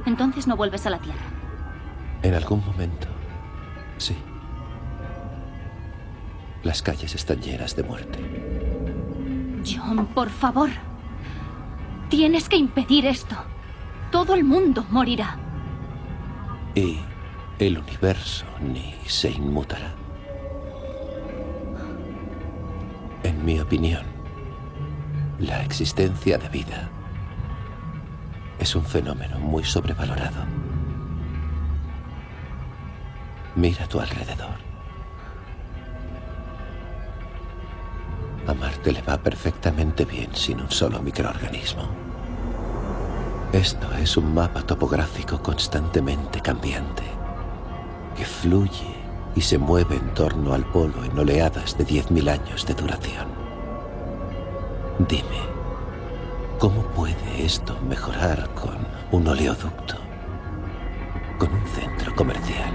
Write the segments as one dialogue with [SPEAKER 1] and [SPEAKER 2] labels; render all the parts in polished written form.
[SPEAKER 1] Entonces no vuelves a la Tierra.
[SPEAKER 2] En algún momento, sí. Las calles están llenas de muerte.
[SPEAKER 1] John, por favor. Tienes que impedir esto. Todo el mundo morirá.
[SPEAKER 2] Y el universo ni se inmutará. En mi opinión, la existencia de vida es un fenómeno muy sobrevalorado. Mira a tu alrededor. A Marte le va perfectamente bien sin un solo microorganismo. Esto es un mapa topográfico constantemente cambiante, que fluye y se mueve en torno al polo en oleadas de 10.000 años de duración. Dime, ¿cómo puede esto mejorar con un oleoducto? Con un centro comercial.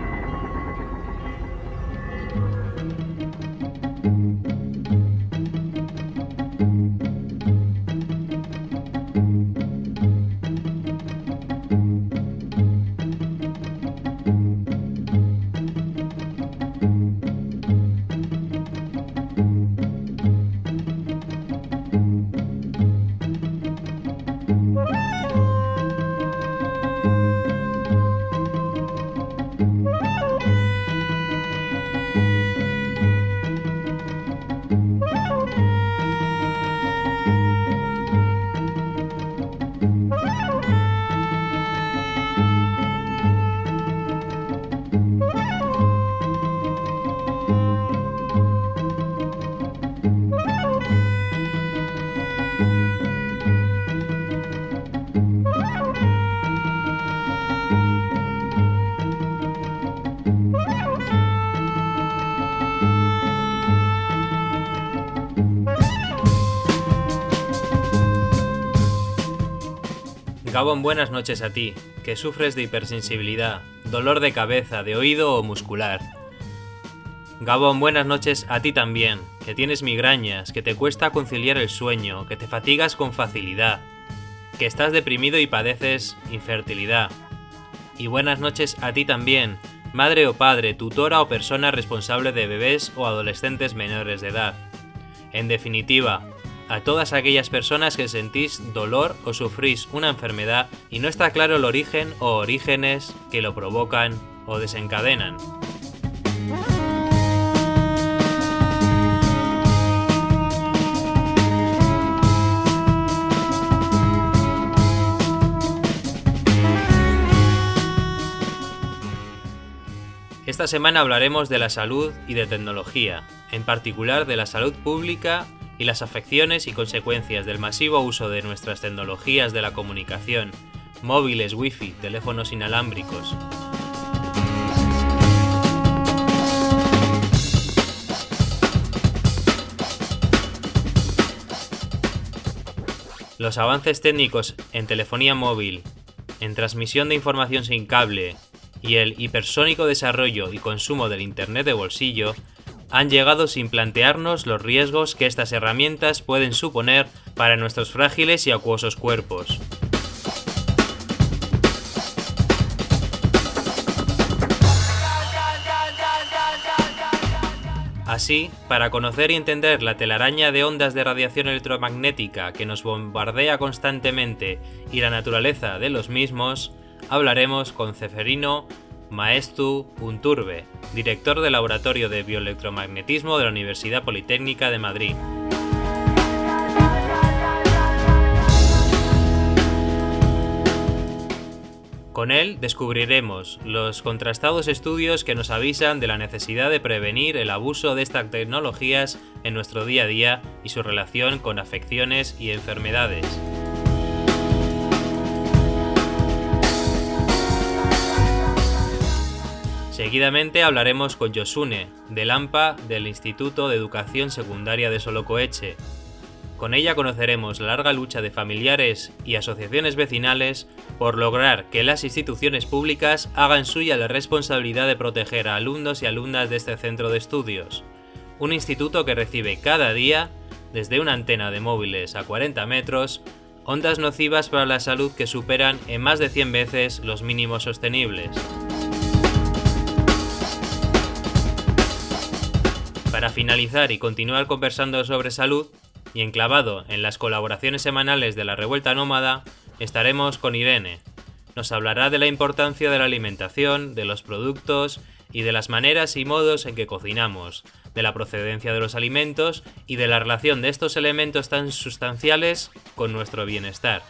[SPEAKER 3] Gabón, buenas noches a ti, que sufres de hipersensibilidad, dolor de cabeza, de oído o muscular. Gabón, buenas noches a ti también, que tienes migrañas, que te cuesta conciliar el sueño, que te fatigas con facilidad, que estás deprimido y padeces infertilidad. Y buenas noches a ti también, madre o padre, tutora o persona responsable de bebés o adolescentes menores de edad. En definitiva, a todas aquellas personas que sentís dolor o sufrís una enfermedad y no está claro el origen o orígenes que lo provocan o desencadenan. Esta semana hablaremos de la salud y de tecnología, en particular de la salud pública y las afecciones y consecuencias del masivo uso de nuestras tecnologías de la comunicación, móviles, wifi, teléfonos inalámbricos. Los avances técnicos en telefonía móvil, en transmisión de información sin cable y el hipersónico desarrollo y consumo del Internet de bolsillo han llegado sin plantearnos los riesgos que estas herramientas pueden suponer para nuestros frágiles y acuosos cuerpos. Así, para conocer y entender la telaraña de ondas de radiación electromagnética que nos bombardea constantemente y la naturaleza de los mismos, hablaremos con Ceferino Maestu Unturbe, director del Laboratorio de Bioelectromagnetismo de la Universidad Politécnica de Madrid. Con él descubriremos los contrastados estudios que nos avisan de la necesidad de prevenir el abuso de estas tecnologías en nuestro día a día y su relación con afecciones y enfermedades. Seguidamente hablaremos con Josune, del AMPA del Instituto de Educación Secundaria de Solocoeche. Con ella conoceremos la larga lucha de familiares y asociaciones vecinales por lograr que las instituciones públicas hagan suya la responsabilidad de proteger a alumnos y alumnas de este centro de estudios, un instituto que recibe cada día, desde una antena de móviles a 40 metros, ondas nocivas para la salud que superan en más de 100 veces los mínimos sostenibles. Para finalizar y continuar conversando sobre salud, y enclavado en las colaboraciones semanales de La Revuelta Nómada, estaremos con Irene. Nos hablará de la importancia de la alimentación, de los productos y de las maneras y modos en que cocinamos, de la procedencia de los alimentos y de la relación de estos elementos tan sustanciales con nuestro bienestar.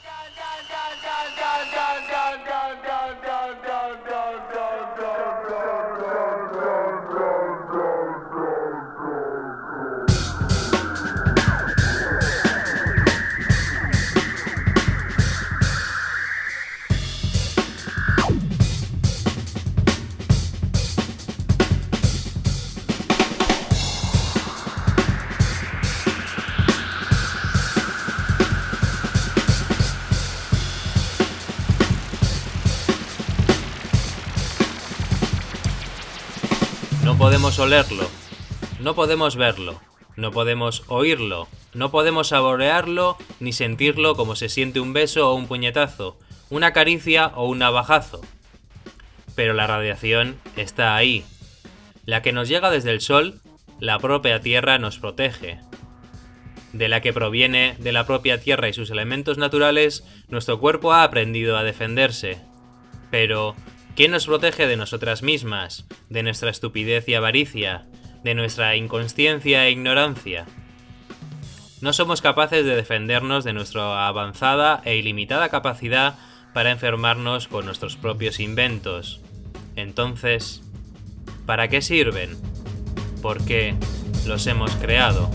[SPEAKER 3] No podemos olerlo, no podemos verlo, no podemos oírlo, no podemos saborearlo ni sentirlo como se siente un beso o un puñetazo, una caricia o un navajazo. Pero la radiación está ahí. La que nos llega desde el sol, la propia Tierra nos protege. De la que proviene de la propia Tierra y sus elementos naturales, nuestro cuerpo ha aprendido a defenderse. Pero ¿quién nos protege de nosotras mismas, de nuestra estupidez y avaricia, de nuestra inconsciencia e ignorancia? No somos capaces de defendernos de nuestra avanzada e ilimitada capacidad para enfermarnos con nuestros propios inventos. Entonces, ¿para qué sirven? ¿Por qué los hemos creado?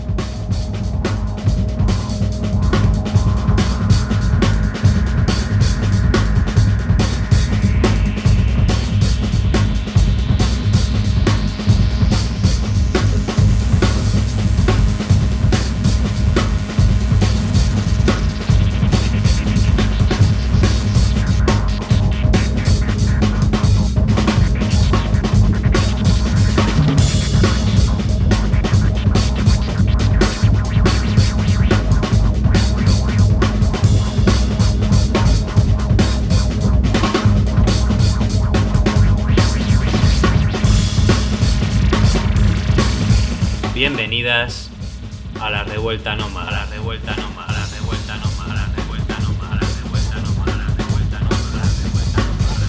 [SPEAKER 3] Bienvenidas a La Revuelta Nómada, a La Revuelta Nómada, a La Revuelta Nómada, a La Revuelta Nómada, a La Revuelta Nómada, a La Revuelta Nómada, a La Revuelta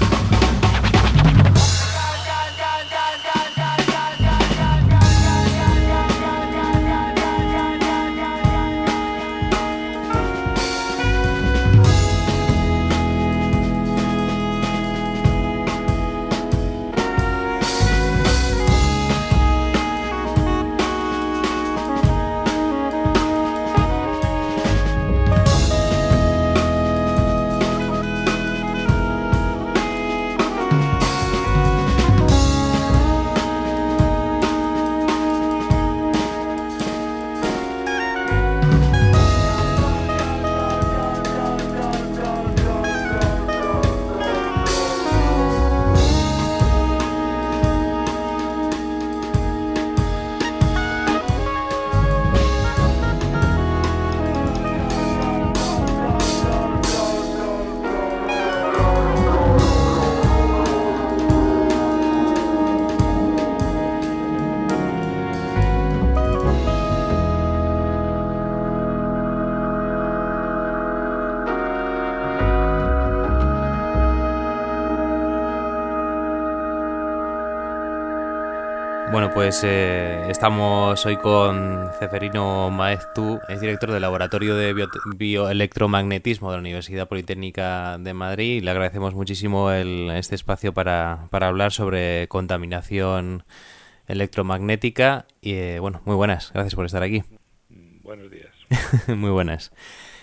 [SPEAKER 3] Bueno, pues estamos hoy con Ceferino Maeztu, es director del Laboratorio de Bioelectromagnetismo de la Universidad Politécnica de Madrid, y le agradecemos muchísimo este espacio para hablar sobre contaminación electromagnética. Y bueno, muy buenas, gracias por estar aquí.
[SPEAKER 4] Buenos días.
[SPEAKER 3] Muy buenas.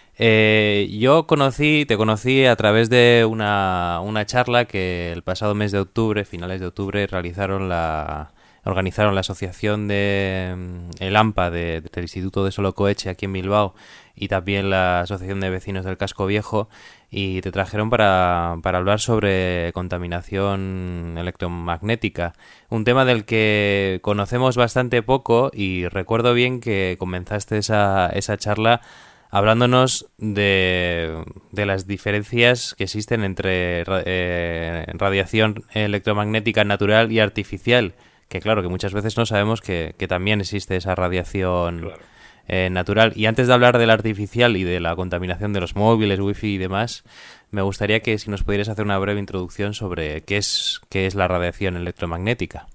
[SPEAKER 3] Yo te conocí a través de una charla que el pasado mes de octubre, finales de octubre, organizaron la asociación de el AMPA del Instituto de Solocoeche aquí en Bilbao, y también la Asociación de Vecinos del Casco Viejo, y te trajeron para hablar sobre contaminación electromagnética, un tema del que conocemos bastante poco, y recuerdo bien que comenzaste esa charla hablándonos de las diferencias que existen entre radiación electromagnética natural y artificial, que claro, que muchas veces no sabemos que también existe esa radiación.
[SPEAKER 4] Claro.
[SPEAKER 3] Natural. Y antes de hablar del artificial y de la contaminación de los móviles, wifi y demás, me gustaría que si nos pudieras hacer una breve introducción sobre qué es la radiación electromagnética.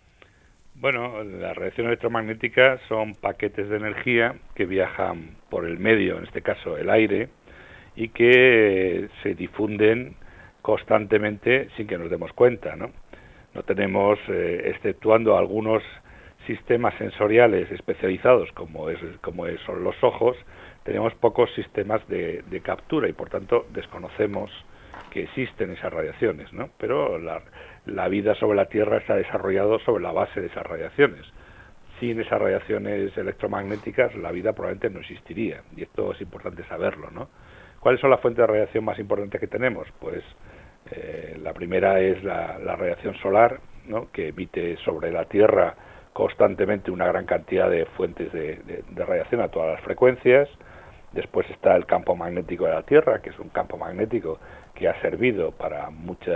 [SPEAKER 4] Bueno, la radiación electromagnética son paquetes de energía que viajan por el medio, en este caso el aire, y que se difunden constantemente sin que nos demos cuenta, ¿no? No tenemos, exceptuando algunos sistemas sensoriales especializados como son los ojos, tenemos pocos sistemas de captura y por tanto desconocemos que existen esas radiaciones, ¿no? Pero la vida sobre la Tierra está desarrollada sobre la base de esas radiaciones. Sin esas radiaciones electromagnéticas la vida probablemente no existiría, y esto es importante saberlo, ¿no? ¿Cuáles son las fuentes de radiación más importantes que tenemos? Pues la primera es la radiación solar, ¿no? Que emite sobre la Tierra constantemente una gran cantidad de fuentes de radiación a todas las frecuencias. Después está el campo magnético de la Tierra, que es un campo magnético que ha servido para muchos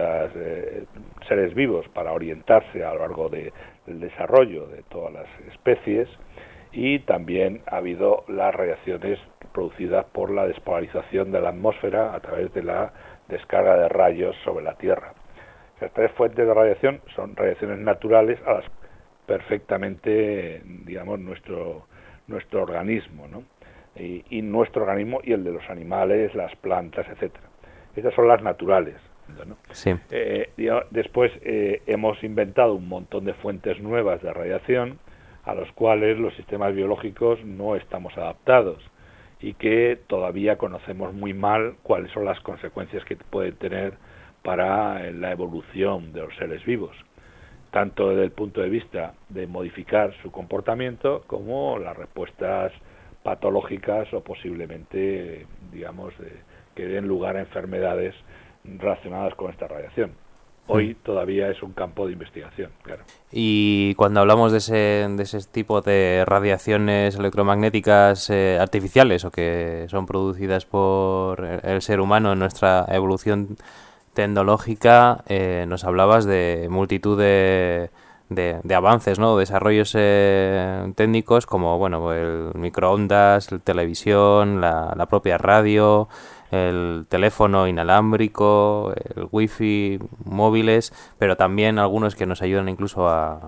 [SPEAKER 4] seres vivos para orientarse a lo largo del desarrollo de todas las especies. Y también ha habido las radiaciones producidas por la despolarización de la atmósfera a través de la descarga de rayos sobre la Tierra. Estas tres fuentes de radiación son radiaciones naturales a las perfectamente, digamos, nuestro organismo, ¿no? Y nuestro organismo y el de los animales, las plantas, etcétera. Estas son las naturales, ¿no?
[SPEAKER 3] Sí.
[SPEAKER 4] Después hemos inventado un montón de fuentes nuevas de radiación a los cuales los sistemas biológicos no estamos adaptados y que todavía conocemos muy mal cuáles son las consecuencias que pueden tener para la evolución de los seres vivos, tanto desde el punto de vista de modificar su comportamiento como las respuestas patológicas o posiblemente, digamos, que den lugar a enfermedades relacionadas con esta radiación. Hoy todavía es un campo de investigación, claro.
[SPEAKER 3] Y cuando hablamos de ese tipo de radiaciones electromagnéticas artificiales o que son producidas por el ser humano en nuestra evolución tecnológica, nos hablabas de multitud de avances, ¿no? Desarrollos técnicos como, bueno, el microondas, la televisión, la propia radio, el teléfono inalámbrico, el wifi, móviles, pero también algunos que nos ayudan incluso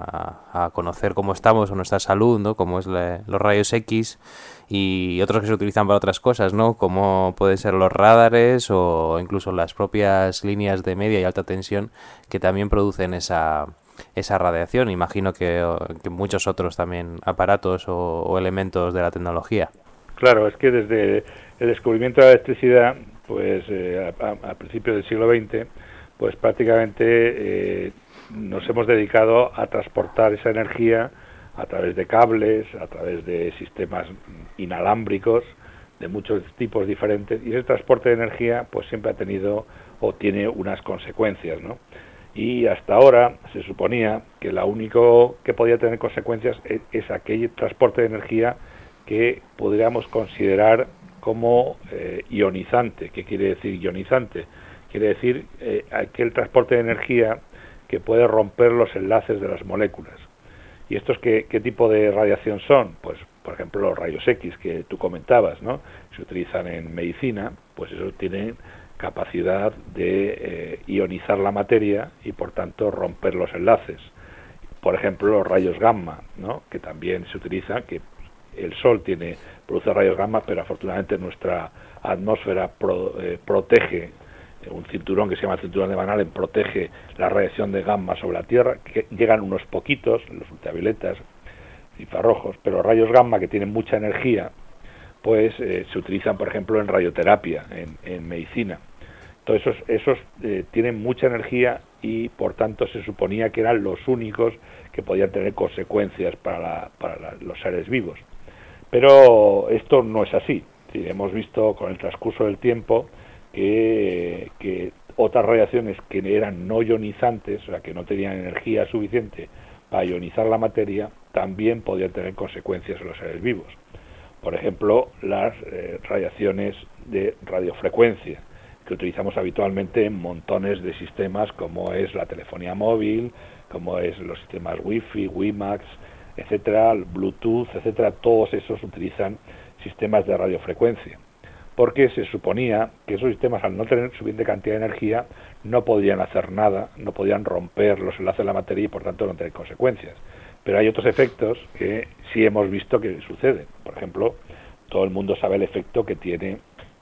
[SPEAKER 3] a conocer cómo estamos o nuestra salud, ¿no? Como es los rayos X, y otros que se utilizan para otras cosas, ¿no? Como pueden ser los radares o incluso las propias líneas de media y alta tensión que también producen esa radiación. Imagino que muchos otros también aparatos o elementos de la tecnología.
[SPEAKER 4] Claro, es que desde el descubrimiento de la electricidad, pues a principios del siglo XX, pues prácticamente nos hemos dedicado a transportar esa energía a través de cables, a través de sistemas inalámbricos de muchos tipos diferentes, y ese transporte de energía pues siempre ha tenido o tiene unas consecuencias, ¿no? Y hasta ahora se suponía que lo único que podía tener consecuencias es aquel transporte de energía que podríamos considerar como ionizante. ¿Qué quiere decir ionizante? Quiere decir aquel transporte de energía que puede romper los enlaces de las moléculas. ¿Y estos qué tipo de radiación son? Pues, por ejemplo, los rayos X que tú comentabas, ¿no? Se utilizan en medicina, pues eso tienen capacidad de ionizar la materia y, por tanto, romper los enlaces. Por ejemplo, los rayos gamma, ¿no? Que también se utilizan, que el Sol produce rayos gamma, pero afortunadamente nuestra atmósfera protege, un cinturón que se llama el cinturón de Van Allen protege la radiación de gamma sobre la Tierra, que llegan unos poquitos, los ultravioletas, infrarrojos, pero los rayos gamma, que tienen mucha energía, pues se utilizan, por ejemplo, en radioterapia, en medicina. Entonces esos tienen mucha energía y, por tanto, se suponía que eran los únicos que podían tener consecuencias para los seres vivos. Pero esto no es así. Sí, hemos visto con el transcurso del tiempo que otras radiaciones que eran no ionizantes, o sea, que no tenían energía suficiente para ionizar la materia, también podían tener consecuencias en los seres vivos. Por ejemplo, las radiaciones de radiofrecuencia, que utilizamos habitualmente en montones de sistemas como es la telefonía móvil, como es los sistemas Wi-Fi, WiMAX, etcétera, Bluetooth, etcétera. Todos esos utilizan sistemas de radiofrecuencia, porque se suponía que esos sistemas, al no tener suficiente cantidad de energía, no podían hacer nada, no podían romper los enlaces de la materia y por tanto no tener consecuencias. Pero hay otros efectos que sí hemos visto que suceden. Por ejemplo, todo el mundo sabe el efecto que tiene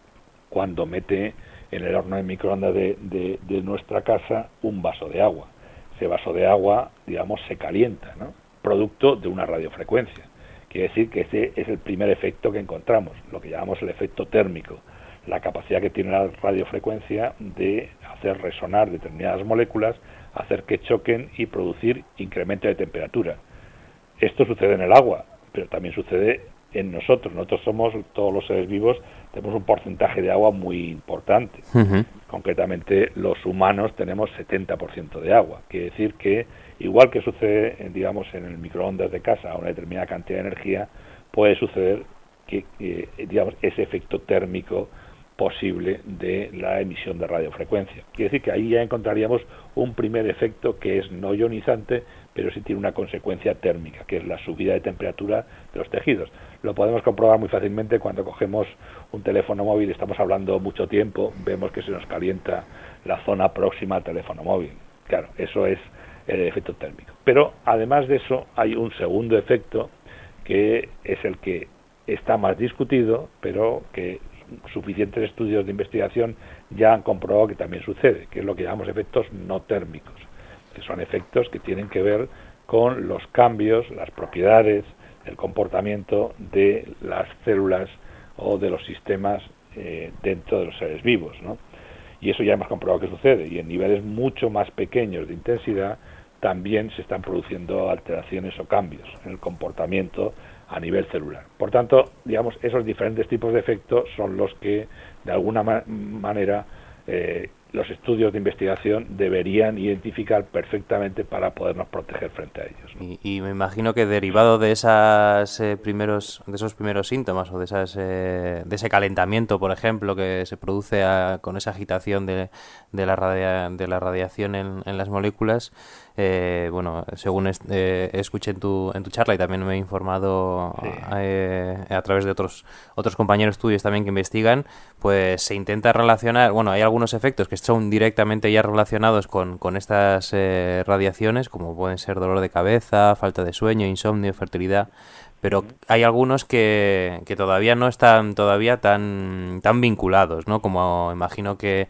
[SPEAKER 4] cuando mete en el horno de microondas de nuestra casa un vaso de agua. Ese vaso de agua, digamos, se calienta, ¿no? Producto de una radiofrecuencia. Quiere decir que ese es el primer efecto que encontramos, lo que llamamos el efecto térmico, la capacidad que tiene la radiofrecuencia de hacer resonar determinadas moléculas, hacer que choquen y producir incremento de temperatura. Esto sucede en el agua, pero también sucede en nosotros. Nosotros somos, todos los seres vivos, tenemos un porcentaje de agua muy importante. Concretamente, los humanos tenemos 70% de agua. Quiere decir que, igual que sucede, digamos, en el microondas de casa a una determinada cantidad de energía, puede suceder que digamos, ese efecto térmico posible de la emisión de radiofrecuencia. Quiere decir que ahí ya encontraríamos un primer efecto que es no ionizante, pero sí tiene una consecuencia térmica, que es la subida de temperatura de los tejidos. Lo podemos comprobar muy fácilmente cuando cogemos un teléfono móvil, estamos hablando mucho tiempo, vemos que se nos calienta la zona próxima al teléfono móvil. Claro, eso es el efecto térmico. Pero además de eso hay un segundo efecto que es el que está más discutido, pero que suficientes estudios de investigación ya han comprobado que también sucede, que es lo que llamamos efectos no térmicos, que son efectos que tienen que ver con los cambios, las propiedades, el comportamiento de las células o de los sistemas dentro de los seres vivos, ¿no? Y eso ya hemos comprobado que sucede, y en niveles mucho más pequeños de intensidad también se están produciendo alteraciones o cambios en el comportamiento a nivel celular. Por tanto, digamos, esos diferentes tipos de efectos son los que, de alguna manera, los estudios de investigación deberían identificar perfectamente para podernos proteger frente a ellos, ¿no?
[SPEAKER 5] Y me imagino que derivado de esos primeros síntomas o de ese calentamiento, por ejemplo, que se produce con esa agitación de la radiación en las moléculas, bueno, según escuché en tu charla y también me he informado a través de otros compañeros tuyos también que investigan, pues se intenta relacionar, bueno, hay algunos efectos que son directamente ya relacionados con estas radiaciones, como pueden ser dolor de cabeza, falta de sueño, insomnio, fertilidad, pero hay algunos que todavía no están tan vinculados, ¿no? Como imagino que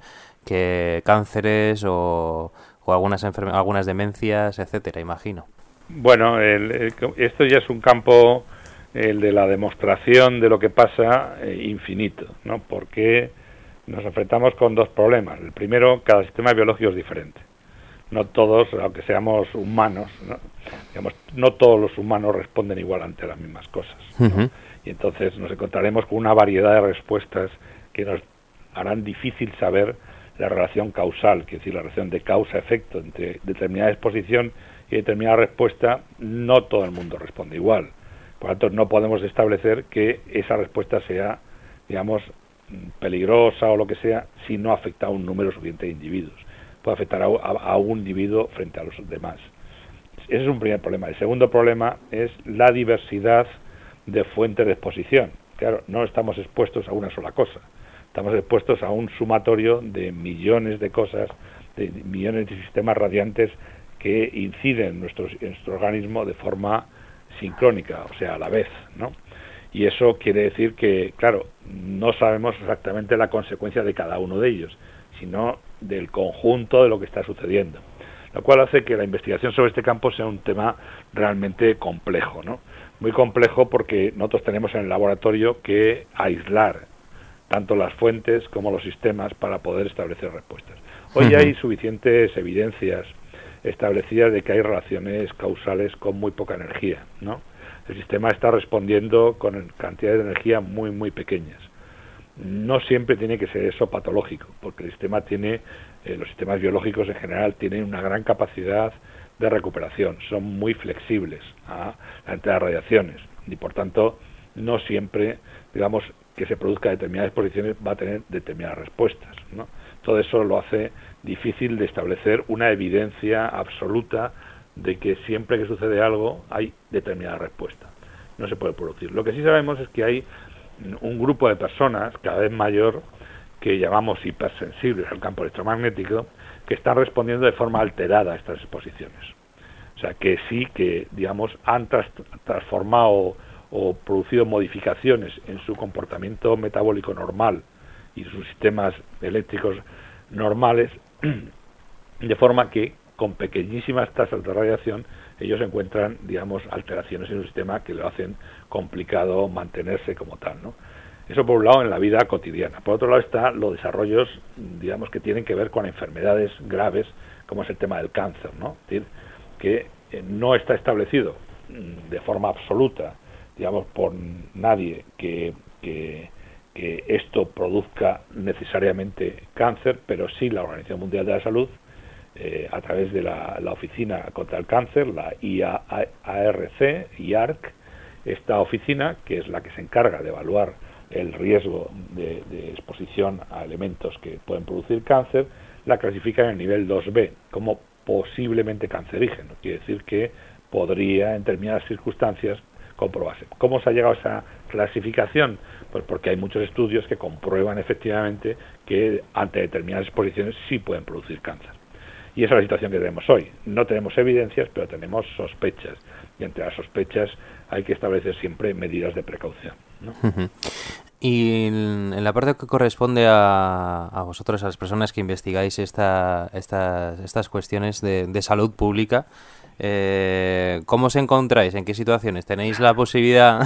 [SPEAKER 5] cánceres o algunas demencias, etcétera, imagino.
[SPEAKER 4] Bueno, esto ya es un campo, el de la demostración de lo que pasa, infinito, ¿no? Porque nos enfrentamos con dos problemas. El primero, cada sistema biológico es diferente. No todos, aunque seamos humanos, ¿no? Digamos, no todos los humanos responden igual ante las mismas cosas, ¿no? Y entonces nos encontraremos con una variedad de respuestas que nos harán difícil saber la relación causal, que es decir, la relación de causa-efecto entre determinada exposición y determinada respuesta. No todo el mundo responde igual. Por lo tanto, no podemos establecer que esa respuesta sea, digamos, peligrosa o lo que sea, si no afecta a un número suficiente de individuos. Puede afectar a un individuo frente a los demás. Ese es un primer problema. El segundo problema es la diversidad de fuentes de exposición. Claro, no estamos expuestos a una sola cosa. Estamos expuestos a un sumatorio de millones de cosas, de millones de sistemas radiantes que inciden en nuestro organismo de forma sincrónica, o sea, a la vez, ¿no? Y eso quiere decir que, claro, no sabemos exactamente la consecuencia de cada uno de ellos, sino del conjunto de lo que está sucediendo, lo cual hace que la investigación sobre este campo sea un tema realmente complejo, ¿no? Muy complejo porque nosotros tenemos en el laboratorio que aislar tanto las fuentes como los sistemas para poder establecer respuestas. Hoy hay suficientes evidencias establecidas de que hay relaciones causales con muy poca energía, ¿no? El sistema está respondiendo con cantidades de energía muy, muy pequeñas. No siempre tiene que ser eso patológico, porque el sistema tiene, los sistemas biológicos en general tienen una gran capacidad de recuperación, son muy flexibles a la entrada de radiaciones y por tanto no siempre, digamos, que se produzca determinadas exposiciones va a tener determinadas respuestas, ¿no? Todo eso lo hace difícil de establecer una evidencia absoluta de que siempre que sucede algo hay determinada respuesta. No se puede producir. Lo que sí sabemos es que hay un grupo de personas cada vez mayor que llamamos hipersensibles al campo electromagnético, que están respondiendo de forma alterada a estas exposiciones. O sea, que sí que, digamos, han transformado o producido modificaciones en su comportamiento metabólico normal y sus sistemas eléctricos normales, de forma que con pequeñísimas tasas de radiación ellos encuentran, digamos, alteraciones en su sistema que lo hacen complicado mantenerse como tal, ¿no? Eso por un lado en la vida cotidiana. Por otro lado están los desarrollos, digamos, que tienen que ver con enfermedades graves, como es el tema del cáncer, ¿no? Es decir, que no está establecido de forma absoluta, digamos, por nadie que esto produzca necesariamente cáncer, pero sí la Organización Mundial de la Salud, a través de la Oficina contra el Cáncer, la IARC, esta oficina, que es la que se encarga de evaluar el riesgo de exposición a elementos que pueden producir cáncer, la clasifica en el nivel 2B como posiblemente cancerígeno. Quiere decir que podría, en determinadas circunstancias, comprobarse. ¿Cómo se ha llegado a esa clasificación? Pues porque hay muchos estudios que comprueban efectivamente que ante determinadas exposiciones sí pueden producir cáncer. Y esa es la situación que tenemos hoy. No tenemos evidencias, pero tenemos sospechas. Y entre las sospechas hay que establecer siempre medidas de precaución, ¿no?
[SPEAKER 5] Y en la parte que corresponde a vosotros, a las personas que investigáis estas cuestiones de salud pública, ¿cómo os encontráis? ¿En qué situaciones? ¿Tenéis la posibilidad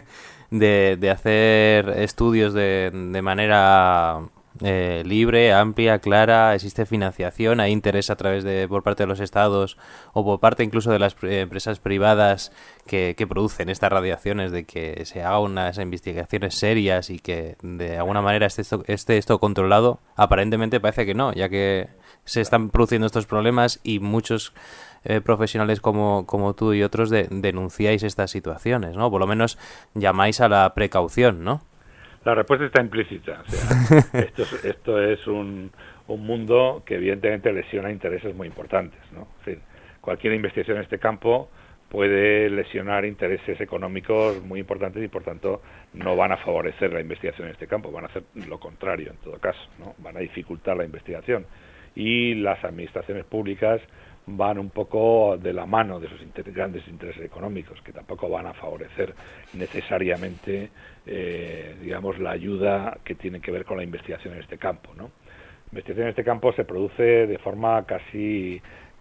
[SPEAKER 5] de hacer estudios de manera libre, amplia, clara? ¿Existe financiación? ¿Hay interés a través por parte de los estados o por parte incluso de las empresas privadas que producen estas radiaciones, de que se haga unas investigaciones serias y que de alguna manera esté esto controlado? Aparentemente parece que no, ya que se están produciendo estos problemas y muchos profesionales como tú y otros denunciáis estas situaciones, ¿no? Por lo menos llamáis a la precaución, ¿no?
[SPEAKER 4] La respuesta está implícita. O sea, esto es un mundo que evidentemente lesiona intereses muy importantes, ¿no? En fin, cualquier investigación en este campo puede lesionar intereses económicos muy importantes y por tanto no van a favorecer la investigación en este campo, van a hacer lo contrario en todo caso, ¿no? Van a dificultar la investigación y las administraciones públicas van un poco de la mano de esos grandes intereses económicos, que tampoco van a favorecer necesariamente, digamos, la ayuda que tiene que ver con la investigación en este campo, ¿no? La investigación en este campo se produce de forma casi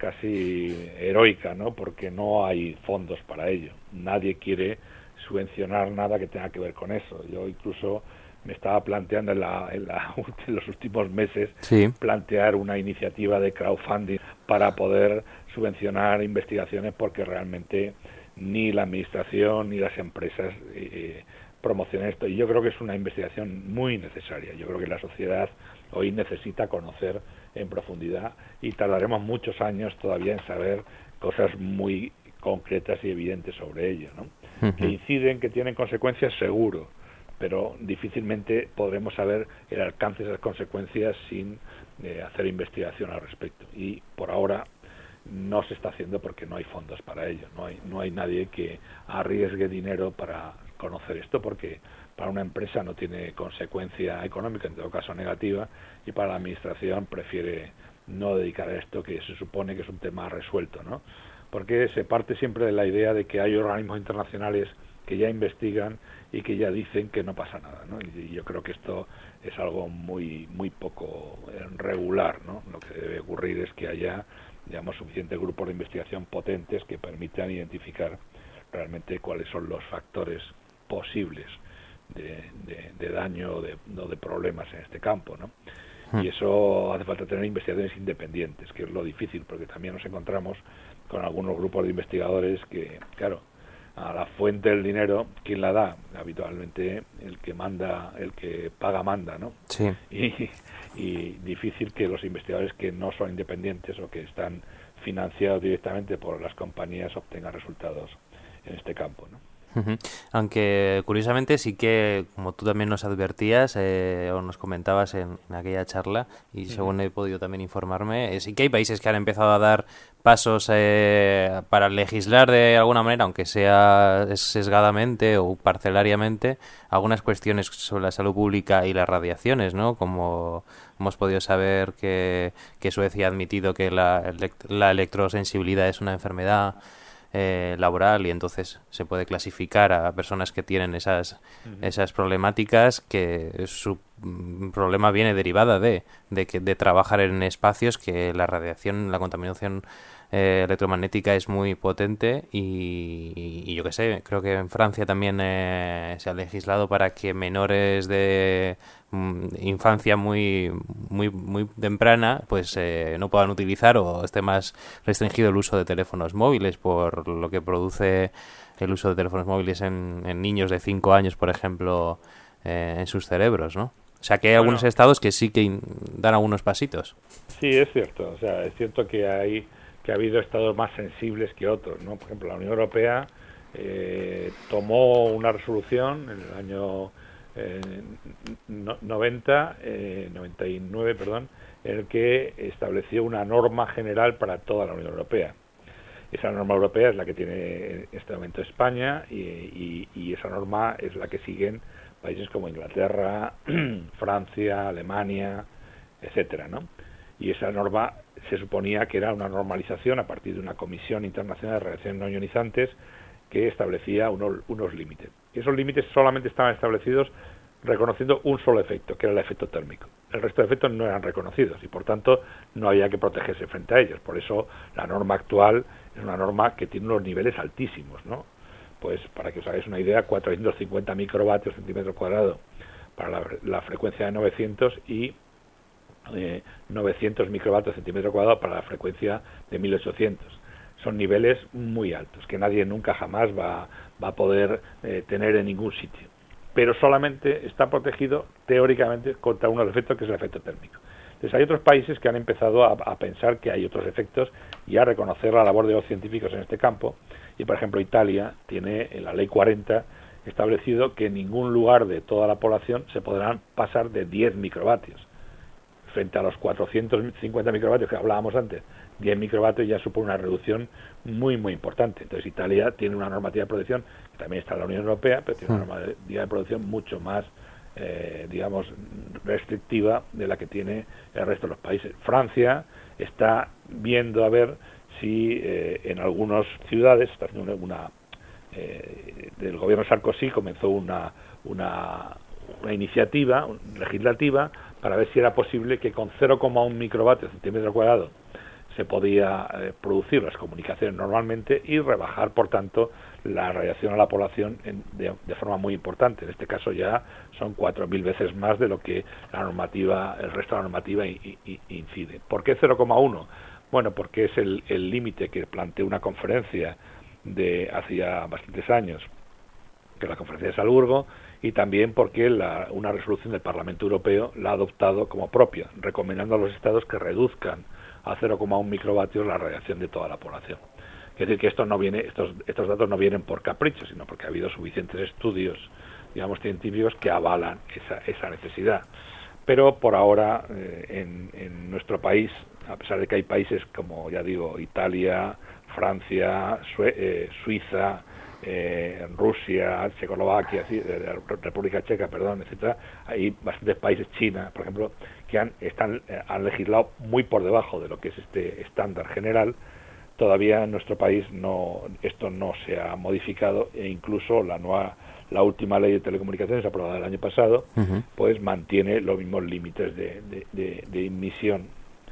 [SPEAKER 4] heroica, ¿no? Porque no hay fondos para ello. Nadie quiere subvencionar nada que tenga que ver con eso. Yo incluso me estaba planteando en los últimos meses, sí, plantear una iniciativa de crowdfunding para poder subvencionar investigaciones, porque realmente ni la administración ni las empresas promocionan esto. Y yo creo que es una investigación muy necesaria. Yo creo que la sociedad hoy necesita conocer en profundidad y tardaremos muchos años todavía en saber cosas muy concretas y evidentes sobre ello, ¿no? Uh-huh. Que inciden, que tienen consecuencias, seguro, pero difícilmente podremos saber el alcance de esas consecuencias sin hacer investigación al respecto. Y por ahora no se está haciendo porque no hay fondos para ello. No hay nadie que arriesgue dinero para conocer esto, porque para una empresa no tiene consecuencia económica, en todo caso negativa, y para la administración prefiere no dedicar a esto, que se supone que es un tema resuelto, ¿no? Porque se parte siempre de la idea de que hay organismos internacionales que ya investigan y que ya dicen que no pasa nada, ¿no? Y yo creo que esto es algo muy poco regular, ¿no? Lo que debe ocurrir es que haya, digamos, suficientes grupos de investigación potentes que permitan identificar realmente cuáles son los factores posibles de daño o de problemas en este campo, ¿no? Y eso hace falta tener investigaciones independientes, que es lo difícil, porque también nos encontramos con algunos grupos de investigadores que, claro, a la fuente del dinero, ¿quién la da? Habitualmente el que paga manda, ¿no? Sí. Y difícil que los investigadores que no son independientes o que están financiados directamente por las compañías obtengan resultados en este campo, ¿no?
[SPEAKER 5] Ujú. Aunque curiosamente sí que, como tú también nos advertías o nos comentabas en aquella charla, y según he podido también informarme, sí que hay países que han empezado a dar pasos para legislar de alguna manera, aunque sea sesgadamente o parcelariamente, algunas cuestiones sobre la salud pública y las radiaciones, ¿no? Como hemos podido saber que Suecia ha admitido que la electrosensibilidad es una enfermedad laboral, y entonces se puede clasificar a personas que tienen esas problemáticas, que su problema viene derivada de trabajar en espacios que la radiación, la contaminación electromagnética es muy potente, y yo qué sé, creo que en Francia también se ha legislado para que menores de infancia muy temprana pues no puedan utilizar, o esté más restringido el uso de teléfonos móviles, por lo que produce el uso de teléfonos móviles en niños de 5 años, por ejemplo, en sus cerebros, ¿no? O sea, que hay algunos estados que sí que dan algunos pasitos.
[SPEAKER 4] Sí, es cierto. O sea, es cierto que ha habido estados más sensibles que otros, ¿no? Por ejemplo, la Unión Europea tomó una resolución en el año 99, perdón, en el que estableció una norma general para toda la Unión Europea. Esa norma europea es la que tiene en este momento España, y esa norma es la que siguen países como Inglaterra, Francia, Alemania, etcétera, ¿no? Y esa norma se suponía que era una normalización a partir de una Comisión Internacional de Radiaciones No Ionizantes que establecía unos límites. Y esos límites solamente estaban establecidos reconociendo un solo efecto, que era el efecto térmico. El resto de efectos no eran reconocidos y, por tanto, no había que protegerse frente a ellos. Por eso, la norma actual es una norma que tiene unos niveles altísimos, ¿no? Pues, para que os hagáis una idea, 450 microvatios centímetro cuadrado para la frecuencia de 900 y 900 microvatios centímetro cuadrado para la frecuencia de 1800. Son niveles muy altos, que nadie nunca jamás va a poder tener en ningún sitio. Pero solamente está protegido teóricamente contra un efecto, que es el efecto térmico. Entonces hay otros países que han empezado a pensar que hay otros efectos y a reconocer la labor de los científicos en este campo. Y, por ejemplo, Italia tiene en la Ley 40 establecido que en ningún lugar de toda la población se podrán pasar de 10 microvatios. Frente a los 450 microvatios que hablábamos antes, 10 microvatios ya supone una reducción muy, muy importante. Entonces Italia tiene una normativa de protección, que también está en la Unión Europea, pero tiene una normativa de protección mucho más, digamos, restrictiva de la que tiene el resto de los países. Francia está viendo a ver si en algunas ciudades, está haciendo del gobierno Sarkozy comenzó una iniciativa legislativa para ver si era posible que con 0,1 microvatio centímetro cuadrado se podía producir las comunicaciones normalmente y rebajar, por tanto, la radiación a la población de forma muy importante. En este caso ya son 4.000 veces más de lo que la normativa, el resto de la normativa incide. ¿Por qué 0,1? Bueno, porque es el límite que planteó una conferencia de hacía bastantes años, que es la conferencia de Salzburgo, y también porque una resolución del Parlamento Europeo la ha adoptado como propia, recomendando a los estados que reduzcan a 0,1 microvatios la radiación de toda la población. Es decir, que estos datos no vienen por capricho, sino porque ha habido suficientes estudios, digamos, científicos que avalan esa necesidad. Pero por ahora, en nuestro país, a pesar de que hay países como, ya digo, Italia, Francia, Suiza, Rusia, Checoslovaquia, República Checa, perdón, etcétera, hay bastantes países, China, por ejemplo, que han legislado muy por debajo de lo que es este estándar general. Todavía en nuestro país esto no se ha modificado, e incluso la última ley de telecomunicaciones aprobada el año pasado, pues mantiene los mismos límites de emisión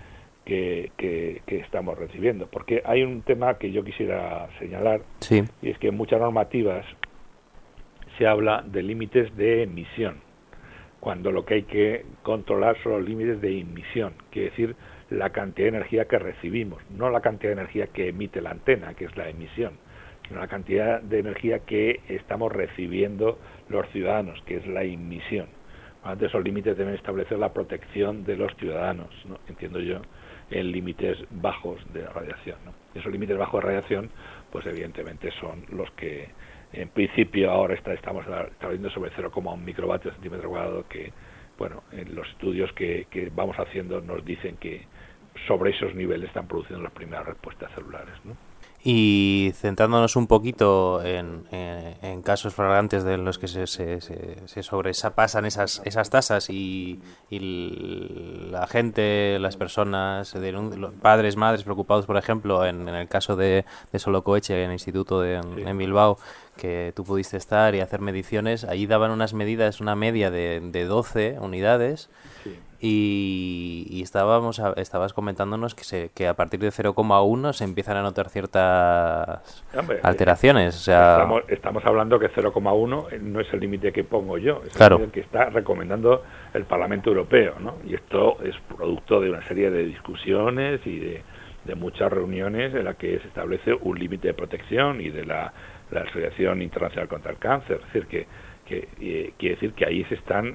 [SPEAKER 4] que estamos recibiendo. Porque hay un tema que yo quisiera señalar, sí, y es que en muchas normativas se habla de límites de emisión, cuando lo que hay que controlar son los límites de emisión, quiere decir la cantidad de energía que recibimos, no la cantidad de energía que emite la antena, que es la emisión, sino la cantidad de energía que estamos recibiendo los ciudadanos, que es la emisión. Antes esos límites deben establecer la protección de los ciudadanos, ¿no? Entiendo yo, en límites bajos de radiación, ¿no? Esos límites bajos de radiación, pues evidentemente son los que En principio ahora estamos hablando sobre 0,1 microvatios centímetro cuadrado, que bueno, en los estudios que vamos haciendo nos dicen que sobre esos niveles están produciendo las primeras respuestas celulares, ¿no?
[SPEAKER 5] Y centrándonos un poquito en casos flagrantes de los que se sobrepasan esas tasas y la gente, las personas, los padres, madres preocupados, por ejemplo, en el caso de Solocoeche, en el instituto en Bilbao, que tú pudiste estar y hacer mediciones, allí daban unas medidas, una media de 12 unidades.
[SPEAKER 4] Sí.
[SPEAKER 5] Y estabas comentándonos que a partir de 0,1 se empiezan a notar ciertas alteraciones. O sea,
[SPEAKER 4] estamos hablando que 0,1 no es el límite que pongo yo, es
[SPEAKER 5] claro,
[SPEAKER 4] el límite que está recomendando el Parlamento Europeo, ¿no? Y esto es producto de una serie de discusiones y de muchas reuniones en las que se establece un límite de protección y de la Asociación Internacional contra el Cáncer. Es decir, que quiere decir que ahí se están,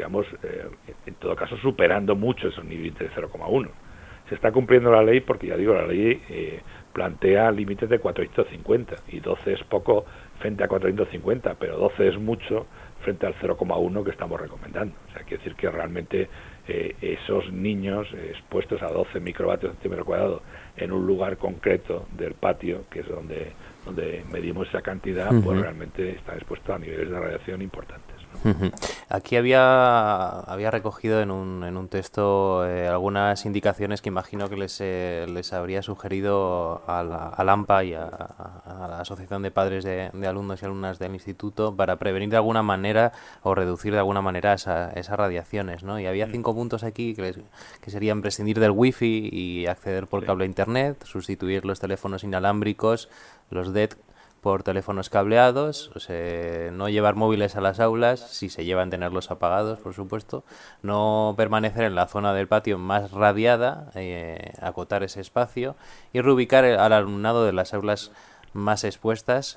[SPEAKER 4] en todo caso, superando mucho esos límites de 0,1. Se está cumpliendo la ley porque, ya digo, la ley plantea límites de 450 y 12 es poco frente a 450, pero 12 es mucho frente al 0,1 que estamos recomendando. O sea, quiere decir que realmente esos niños expuestos a 12 microvatios centímetro cuadrado en un lugar concreto del patio, que es donde medimos esa cantidad, pues realmente están expuestos a niveles de radiación importantes, ¿no?
[SPEAKER 5] Aquí había recogido en un texto algunas indicaciones que imagino que les habría sugerido al AMPA y a la Asociación de Padres de Alumnos y Alumnas del Instituto para prevenir de alguna manera o reducir de alguna manera esas radiaciones, ¿no? Y había 5 puntos aquí que serían prescindir del wifi y acceder por cable a internet, sustituir los teléfonos inalámbricos, los DET, por teléfonos cableados, no llevar móviles a las aulas, si se llevan tenerlos apagados, por supuesto, no permanecer en la zona del patio más radiada, acotar ese espacio y reubicar al alumnado de las aulas más expuestas.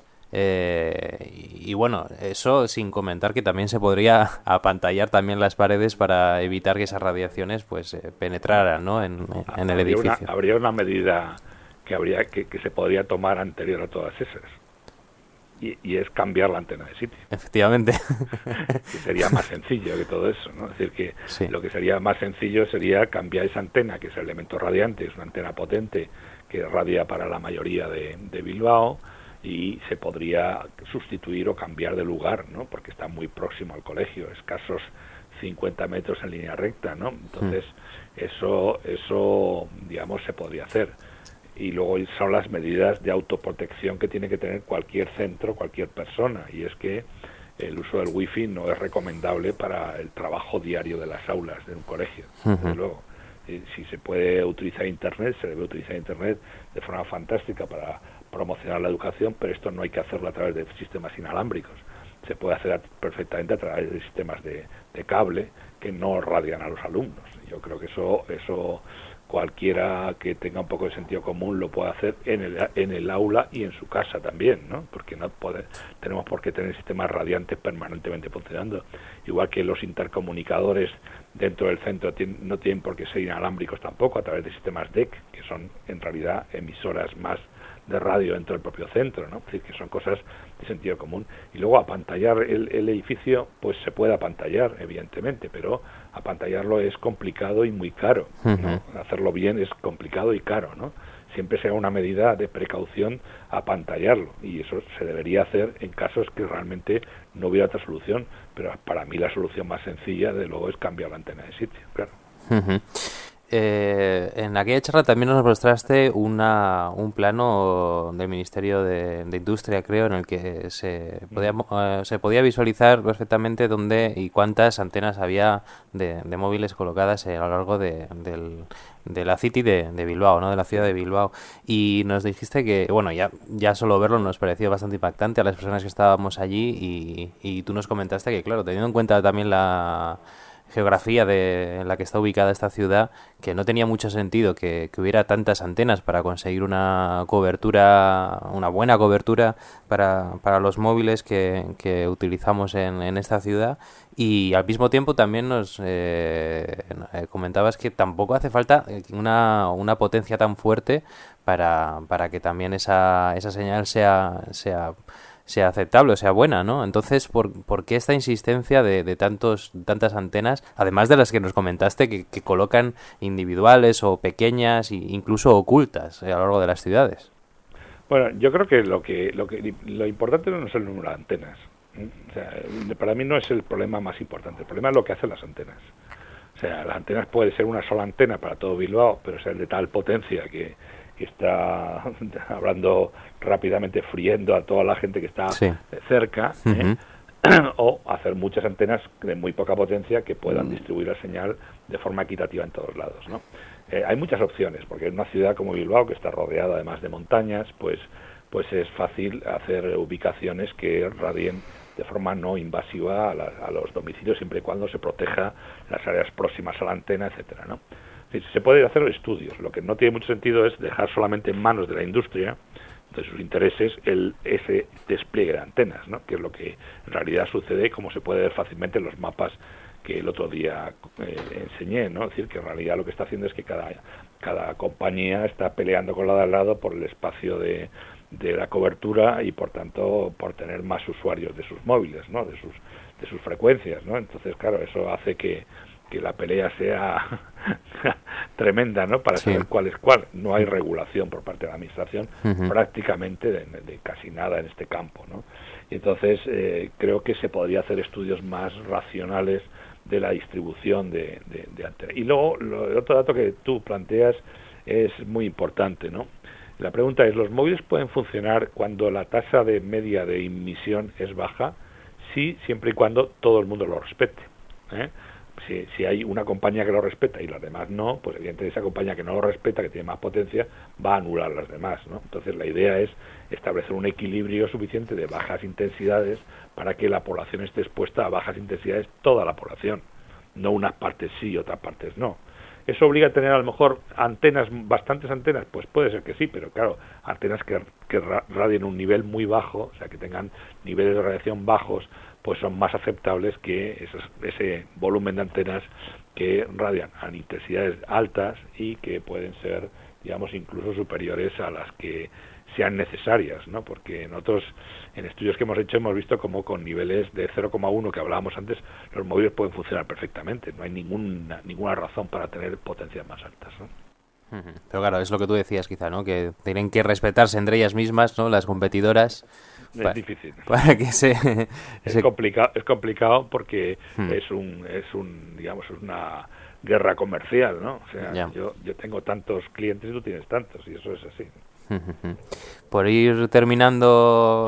[SPEAKER 5] Y bueno, eso sin comentar que también se podría apantallar también las paredes para evitar que esas radiaciones pues penetraran, ¿no? en el edificio.
[SPEAKER 4] Habría una medida que se podría tomar anterior a todas esas. Y es cambiar la antena de sitio.
[SPEAKER 5] Efectivamente.
[SPEAKER 4] Que sería más sencillo que todo eso, ¿no? Es decir, que
[SPEAKER 5] sí,
[SPEAKER 4] lo que sería más sencillo sería cambiar esa antena, que es el elemento radiante, es una antena potente que radia para la mayoría de Bilbao, y se podría sustituir o cambiar de lugar, ¿no? Porque está muy próximo al colegio, escasos 50 metros en línea recta, ¿no? Entonces, eso digamos, se podría hacer. Y luego son las medidas de autoprotección que tiene que tener cualquier centro, cualquier persona, y es que el uso del wifi no es recomendable para el trabajo diario de las aulas de un colegio, desde luego. Si se puede utilizar internet, se debe utilizar internet de forma fantástica para promocionar la educación, pero esto no hay que hacerlo a través de sistemas inalámbricos, se puede hacer perfectamente a través de sistemas de cable que no radian a los alumnos. Yo creo que eso cualquiera que tenga un poco de sentido común lo puede hacer en el aula y en su casa también, ¿no? Porque no tenemos por qué tener sistemas radiantes permanentemente funcionando. Igual que los intercomunicadores dentro del centro no tienen por qué ser inalámbricos tampoco, a través de sistemas DEC, que son en realidad emisoras más de radio dentro del propio centro, ¿no? Es decir, que son cosas de sentido común. Y luego apantallar el edificio, pues se puede apantallar, evidentemente, pero apantallarlo es complicado y muy caro, ¿no? Hacerlo bien es complicado y caro, ¿no? Siempre será una medida de precaución apantallarlo, y eso se debería hacer en casos que realmente no hubiera otra solución, pero para mí la solución más sencilla, de luego, es cambiar la antena de sitio, claro.
[SPEAKER 5] En aquella charla también nos mostraste un plano del Ministerio de Industria, creo, en el que se podía visualizar perfectamente dónde y cuántas antenas había de móviles colocadas a lo largo de la City de Bilbao, ¿no? De la ciudad de Bilbao. Y nos dijiste que, bueno, ya solo verlo nos pareció bastante impactante a las personas que estábamos allí, y tú nos comentaste que, claro, teniendo en cuenta también la geografía en la que está ubicada esta ciudad, que no tenía mucho sentido que hubiera tantas antenas para conseguir una buena cobertura para los móviles que utilizamos en esta ciudad. Y al mismo tiempo también nos comentabas que tampoco hace falta una potencia tan fuerte para que también esa señal sea sea aceptable o sea buena, ¿no? Entonces, ¿por qué esta insistencia de tantas antenas, además de las que nos comentaste, que colocan individuales o pequeñas e incluso ocultas a lo largo de las ciudades?
[SPEAKER 4] Bueno, yo creo que lo importante no es el número de antenas. O sea, para mí no es el problema más importante. El problema es lo que hacen las antenas. O sea, las antenas puede ser una sola antena para todo Bilbao, pero ser de tal potencia que está hablando rápidamente, friendo a toda la gente que está cerca, o hacer muchas antenas de muy poca potencia que puedan distribuir la señal de forma equitativa en todos lados, ¿no? Hay muchas opciones, porque en una ciudad como Bilbao, que está rodeada además de montañas, pues es fácil hacer ubicaciones que radien de forma no invasiva a los domicilios, siempre y cuando se proteja las áreas próximas a la antena, etcétera, ¿no? Se puede hacer estudios. Lo que no tiene mucho sentido es dejar solamente en manos de la industria, de sus intereses, ese despliegue de antenas, ¿no? Que es lo que en realidad sucede, como se puede ver fácilmente en los mapas que el otro día enseñé, ¿no? Es decir, que en realidad lo que está haciendo es que cada compañía está peleando con la de al lado por el espacio de la cobertura y, por tanto, por tener más usuarios de sus móviles, ¿no? De sus frecuencias, ¿no? Entonces, claro, eso hace que la pelea sea tremenda, ¿no? Para saber cuál es cuál. No hay regulación por parte de la administración prácticamente de casi nada en este campo, ¿no? Y entonces creo que se podría hacer estudios más racionales de la distribución de antenas. Y luego, el otro dato que tú planteas es muy importante, ¿no? La pregunta es, ¿los móviles pueden funcionar cuando la tasa de media de emisión es baja? Sí, siempre y cuando todo el mundo lo respete, ¿eh? Si hay una compañía que lo respeta y las demás no, pues evidentemente esa compañía que no lo respeta, que tiene más potencia, va a anular las demás, ¿no? Entonces la idea es establecer un equilibrio suficiente de bajas intensidades para que la población esté expuesta a bajas intensidades, toda la población, no unas partes sí y otras partes no. ¿Eso obliga a tener a lo mejor antenas, bastantes antenas? Pues puede ser que sí, pero claro, antenas que radien un nivel muy bajo, o sea, que tengan niveles de radiación bajos, pues son más aceptables que ese volumen de antenas que radian a intensidades altas y que pueden ser, digamos, incluso superiores a las que sean necesarias, ¿no? Porque nosotros, en estudios que hemos hecho, hemos visto como con niveles de 0,1 que hablábamos antes, los móviles pueden funcionar perfectamente. No hay ninguna razón para tener potencias más altas, ¿no?
[SPEAKER 5] Pero claro, es lo que tú decías quizá, ¿no? Que tienen que respetarse entre ellas mismas, ¿no? Las competidoras.
[SPEAKER 4] Es difícil.
[SPEAKER 5] Para que
[SPEAKER 4] es complicado porque es una guerra comercial, ¿no? O sea, yo tengo tantos clientes y tú tienes tantos, y eso es así.
[SPEAKER 5] Por ir terminando,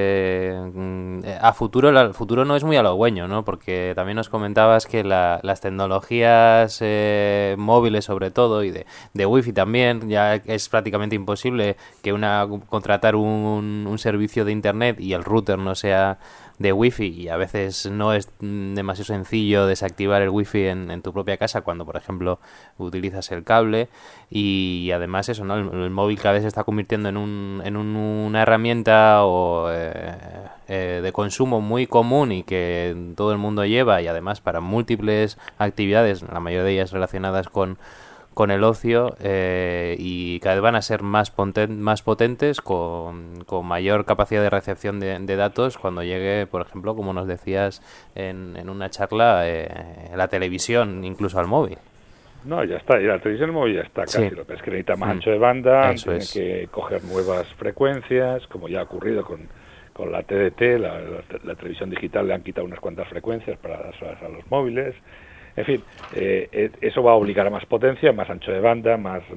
[SPEAKER 5] a futuro, el futuro no es muy halagüeño, ¿no? Porque también nos comentabas que las tecnologías móviles, sobre todo, y de wifi también, ya es prácticamente imposible que contratar un servicio de internet y el router no sea de wifi, y a veces no es demasiado sencillo desactivar el wifi en tu propia casa cuando, por ejemplo, utilizas el cable. Y además eso, ¿no? El móvil cada vez se está convirtiendo en una herramienta de consumo muy común y que todo el mundo lleva, y además para múltiples actividades, la mayoría de ellas relacionadas con el ocio, y cada vez van a ser más potentes, con mayor capacidad de recepción de datos cuando llegue, por ejemplo, como nos decías en una charla, la televisión, incluso al móvil.
[SPEAKER 4] No, ya está, y la televisión móvil ya está casi, lo que es que necesita más ancho de banda, tiene que coger nuevas frecuencias, como ya ha ocurrido con la TDT, la televisión digital, le han quitado unas cuantas frecuencias para darlas a los móviles. En fin, eso va a obligar a más potencia, más ancho de banda,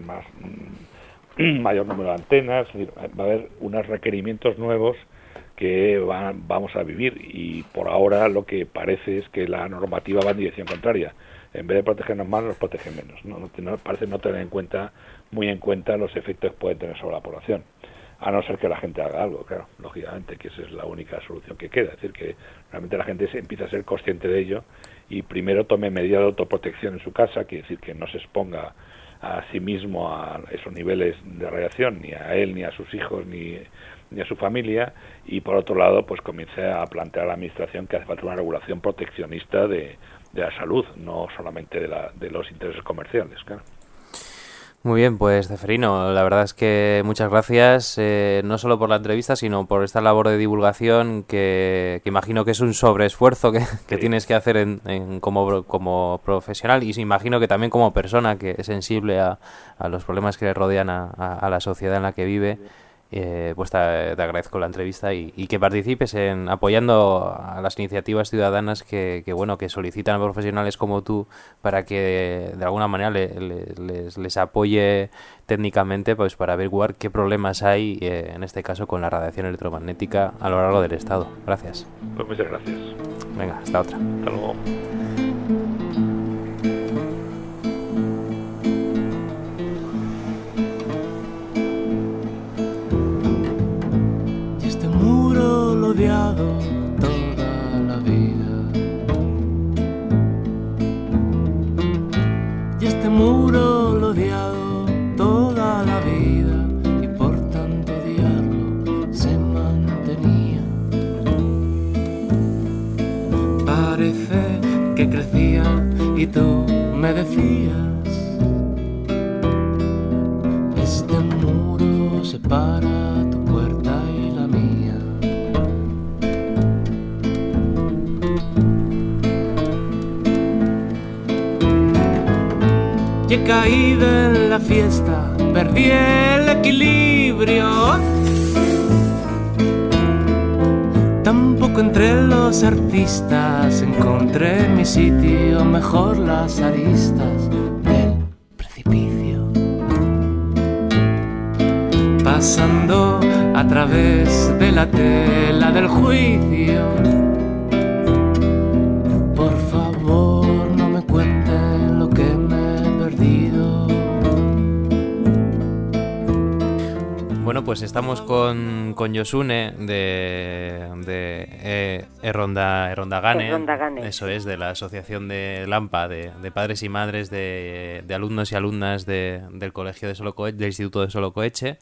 [SPEAKER 4] mayor número de antenas. Va a haber unos requerimientos nuevos que vamos a vivir, y por ahora lo que parece es que la normativa va en dirección contraria. En vez de protegernos más, nos protege menos. No parece no tener muy en cuenta los efectos que puede tener sobre la población. A no ser que la gente haga algo, claro, lógicamente, que esa es la única solución que queda. Es decir, que realmente la gente empieza a ser consciente de ello y primero tome medidas de autoprotección en su casa, quiere decir que no se exponga a sí mismo a esos niveles de radiación, ni a él, ni a sus hijos, ni a su familia, y por otro lado, pues comience a plantear a la administración que hace falta una regulación proteccionista de la salud, no solamente de los intereses comerciales, claro.
[SPEAKER 5] Muy bien, pues Ceferino, la verdad es que muchas gracias, no solo por la entrevista, sino por esta labor de divulgación que imagino que es un sobreesfuerzo que tienes que hacer como profesional, y imagino que también como persona que es sensible a los problemas que le rodean a la sociedad en la que vive. Pues te agradezco la entrevista y que participes en apoyando a las iniciativas ciudadanas que solicitan a profesionales como tú para que de alguna manera les apoye técnicamente, pues para averiguar qué problemas hay, en este caso con la radiación electromagnética a lo largo del estado. Gracias.
[SPEAKER 4] Pues muchas gracias.
[SPEAKER 5] Venga, hasta otra.
[SPEAKER 4] Hasta luego.
[SPEAKER 6] Odiado toda la vida, y este muro lo he odiado toda la vida, y por tanto odiarlo se mantenía. Parece que crecía y tú me decías: este muro separa tu puerta y la mía. Y he caído en la fiesta, perdí el equilibrio. Tampoco entre los artistas encontré mi sitio, mejor las aristas del precipicio. Pasando a través de la tela del juicio. Por favor, no me cuenten lo que me he perdido.
[SPEAKER 5] Bueno, pues estamos con Josune de Errondagane. Eso es, de la Asociación de Lampa, de padres y madres de alumnos y alumnas del colegio de Solocoeche, del Instituto de Solocoeche.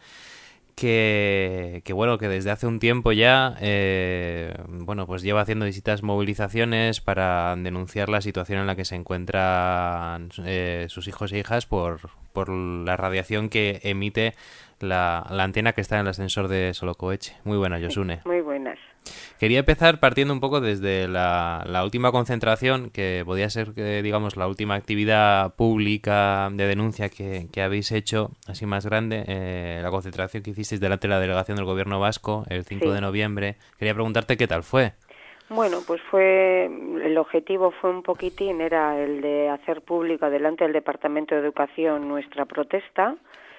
[SPEAKER 5] Que desde hace un tiempo ya pues lleva haciendo distintas movilizaciones para denunciar la situación en la que se encuentran sus hijos e hijas por la radiación que emite la antena que está en el ascensor de Solocoeche. Muy buenas, Josune.
[SPEAKER 7] Muy buenas.
[SPEAKER 5] Quería empezar partiendo un poco desde la última concentración, que podía ser, digamos, la última actividad pública de denuncia que habéis hecho, así más grande, la concentración que hicisteis delante de la delegación del Gobierno vasco el 5 de noviembre. Quería preguntarte qué tal fue.
[SPEAKER 7] Bueno, pues el objetivo fue un poquitín, era el de hacer pública delante del Departamento de Educación nuestra protesta.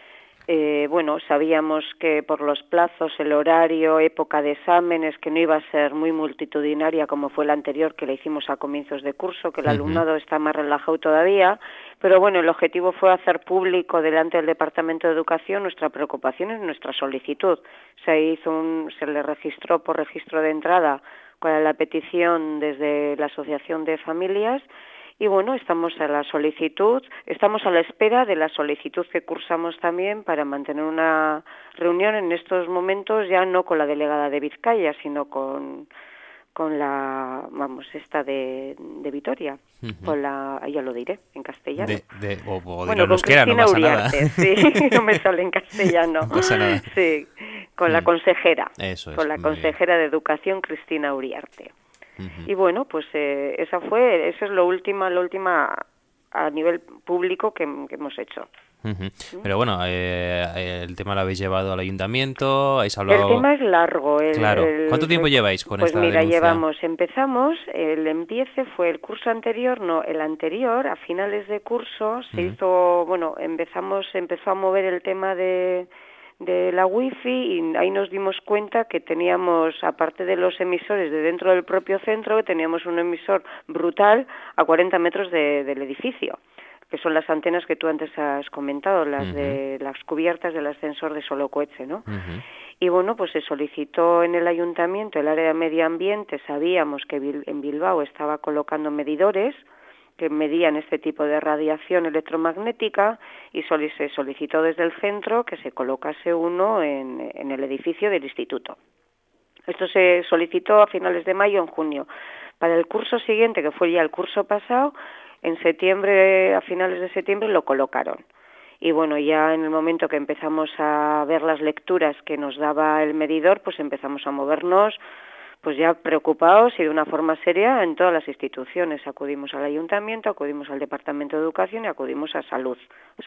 [SPEAKER 7] Sabíamos que por los plazos, el horario, época de exámenes, que no iba a ser muy multitudinaria como fue la anterior, que la hicimos a comienzos de curso, que el alumnado está más relajado todavía, pero bueno, el objetivo fue hacer público delante del Departamento de Educación nuestra preocupación y nuestra solicitud. Se le registró por registro de entrada con la petición desde la Asociación de Familias. Y bueno, estamos a la espera de la solicitud que cursamos también para mantener una reunión en estos momentos, ya no con la delegada de Vizcaya, sino con la, esta de Vitoria, con la, ya lo diré en castellano.
[SPEAKER 5] Con Cristina
[SPEAKER 7] Uriarte, sí, no me sale en castellano.
[SPEAKER 5] No pasa nada.
[SPEAKER 7] Sí, con la consejera,
[SPEAKER 5] eso es,
[SPEAKER 7] con la consejera de Educación, Cristina Uriarte. Y bueno, pues esa es la última a nivel público que hemos hecho.
[SPEAKER 5] Pero bueno, el tema lo habéis llevado al ayuntamiento, habéis hablado...
[SPEAKER 7] El tema es largo.
[SPEAKER 5] Claro. ¿Cuánto tiempo lleváis con esta denuncia?
[SPEAKER 7] Empezamos, el empiece fue el curso anterior, el anterior, a finales de curso, se hizo, empezó a mover el tema de la wifi y ahí nos dimos cuenta que teníamos, aparte de los emisores de dentro del propio centro, teníamos un emisor brutal a 40 metros del edificio, que son las antenas que tú antes has comentado, las de las cubiertas del ascensor de Solocoeche, ¿no? Y bueno, pues se solicitó en el ayuntamiento, el área de medio ambiente, sabíamos que en Bilbao estaba colocando medidores que medían este tipo de radiación electromagnética y se solicitó desde el centro que se colocase uno en el edificio del instituto. Esto se solicitó a finales de mayo, en junio. Para el curso siguiente, que fue ya el curso pasado, en septiembre, a finales de septiembre, lo colocaron. Y bueno, ya en el momento que empezamos a ver las lecturas que nos daba el medidor, pues empezamos a movernos pues ya preocupados y de una forma seria en todas las instituciones. Acudimos al ayuntamiento, acudimos al Departamento de Educación y acudimos a Salud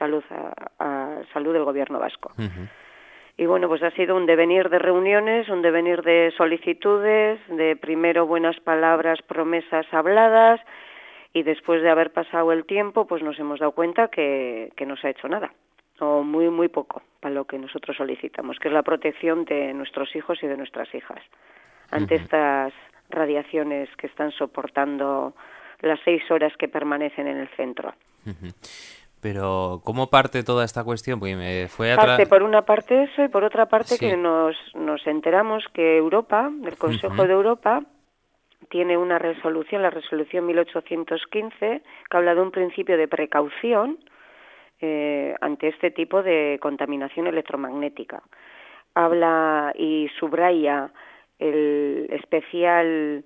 [SPEAKER 7] del Gobierno vasco. Y bueno, pues ha sido un devenir de reuniones, un devenir de solicitudes, de primero buenas palabras, promesas habladas, y después de haber pasado el tiempo, pues nos hemos dado cuenta que no se ha hecho nada, o muy, muy poco, para lo que nosotros solicitamos, que es la protección de nuestros hijos y de nuestras hijas ante estas radiaciones que están soportando las 6 horas que permanecen en el centro.
[SPEAKER 5] Pero, ¿cómo parte toda esta cuestión? Porque me fue
[SPEAKER 7] Parte por una parte eso, y por otra parte
[SPEAKER 5] sí.
[SPEAKER 7] que nos enteramos que Europa, el Consejo de Europa, tiene una resolución, la resolución 1815, que habla de un principio de precaución ante este tipo de contaminación electromagnética. Habla y subraya el especial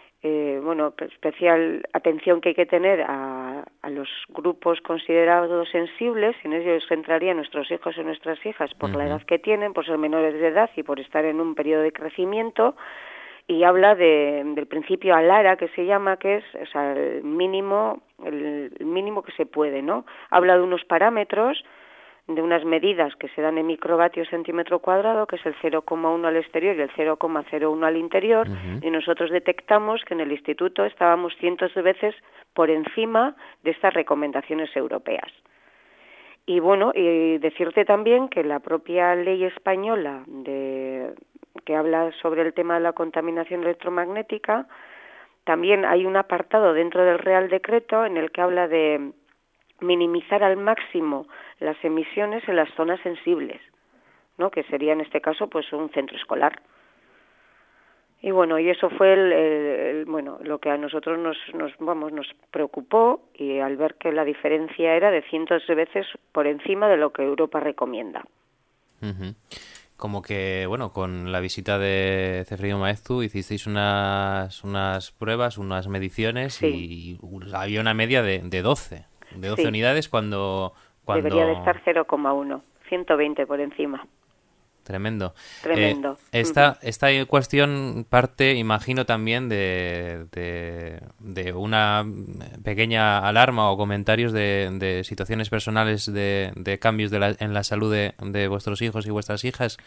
[SPEAKER 7] atención que hay que tener a los grupos considerados sensibles, y en ellos entrarían nuestros hijos y nuestras hijas por la edad que tienen, por ser menores de edad y por estar en un periodo de crecimiento, y habla del principio ALARA, que se llama, que es, o sea, el mínimo que se puede, ¿no? Habla de unos parámetros, de unas medidas que se dan en microvatios centímetro cuadrado, que es el 0,1 al exterior y el 0,01 al interior, y nosotros detectamos que en el instituto estábamos cientos de veces por encima de estas recomendaciones europeas. Y bueno, y decirte también que la propia ley española que habla sobre el tema de la contaminación electromagnética, también hay un apartado dentro del Real Decreto en el que habla de minimizar al máximo las emisiones en las zonas sensibles, ¿no? Que sería en este caso pues un centro escolar. Y bueno, y eso fue lo que a nosotros nos preocupó, y al ver que la diferencia era de cientos de veces por encima de lo que Europa recomienda.
[SPEAKER 5] Como que, bueno, con la visita de Cefrino Maeztu hicisteis unas pruebas, unas mediciones,
[SPEAKER 7] sí.
[SPEAKER 5] Y había una media de 12 sí. Unidades cuando...
[SPEAKER 7] Debería de estar 0,1, 120 por encima.
[SPEAKER 5] Tremendo.
[SPEAKER 7] Esta
[SPEAKER 5] cuestión parte, imagino, también de una pequeña alarma o comentarios de situaciones personales de cambios en la salud de vuestros hijos y vuestras hijas.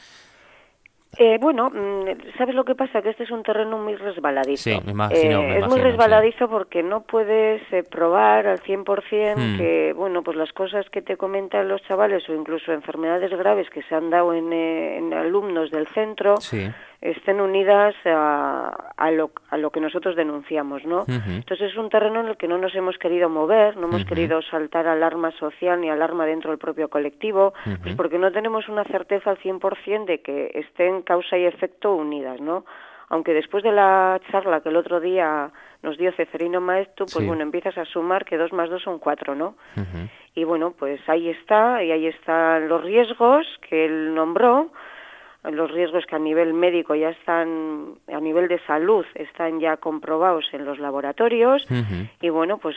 [SPEAKER 7] ¿Sabes lo que pasa? Que este es un terreno muy resbaladizo.
[SPEAKER 5] Sí, me imagino.
[SPEAKER 7] Es muy resbaladizo, sí. Porque no puedes probar al 100% que, pues las cosas que te comentan los chavales, o incluso enfermedades graves que se han dado en alumnos del centro, sí. Estén unidas a lo que nosotros denunciamos, ¿no? Entonces es un terreno en el que no nos hemos querido mover, no hemos querido saltar alarma social ni alarma dentro del propio colectivo, pues porque no tenemos una certeza al 100% de que estén causa y efecto unidas, ¿no? Aunque después de la charla que el otro día nos dio Cefrino Maeztu, pues sí. Empiezas a sumar que 2 más 2 son 4, ¿no? Y pues ahí están los riesgos que él nombró, los riesgos que a nivel médico ya están, a nivel de salud, están ya comprobados en los laboratorios, y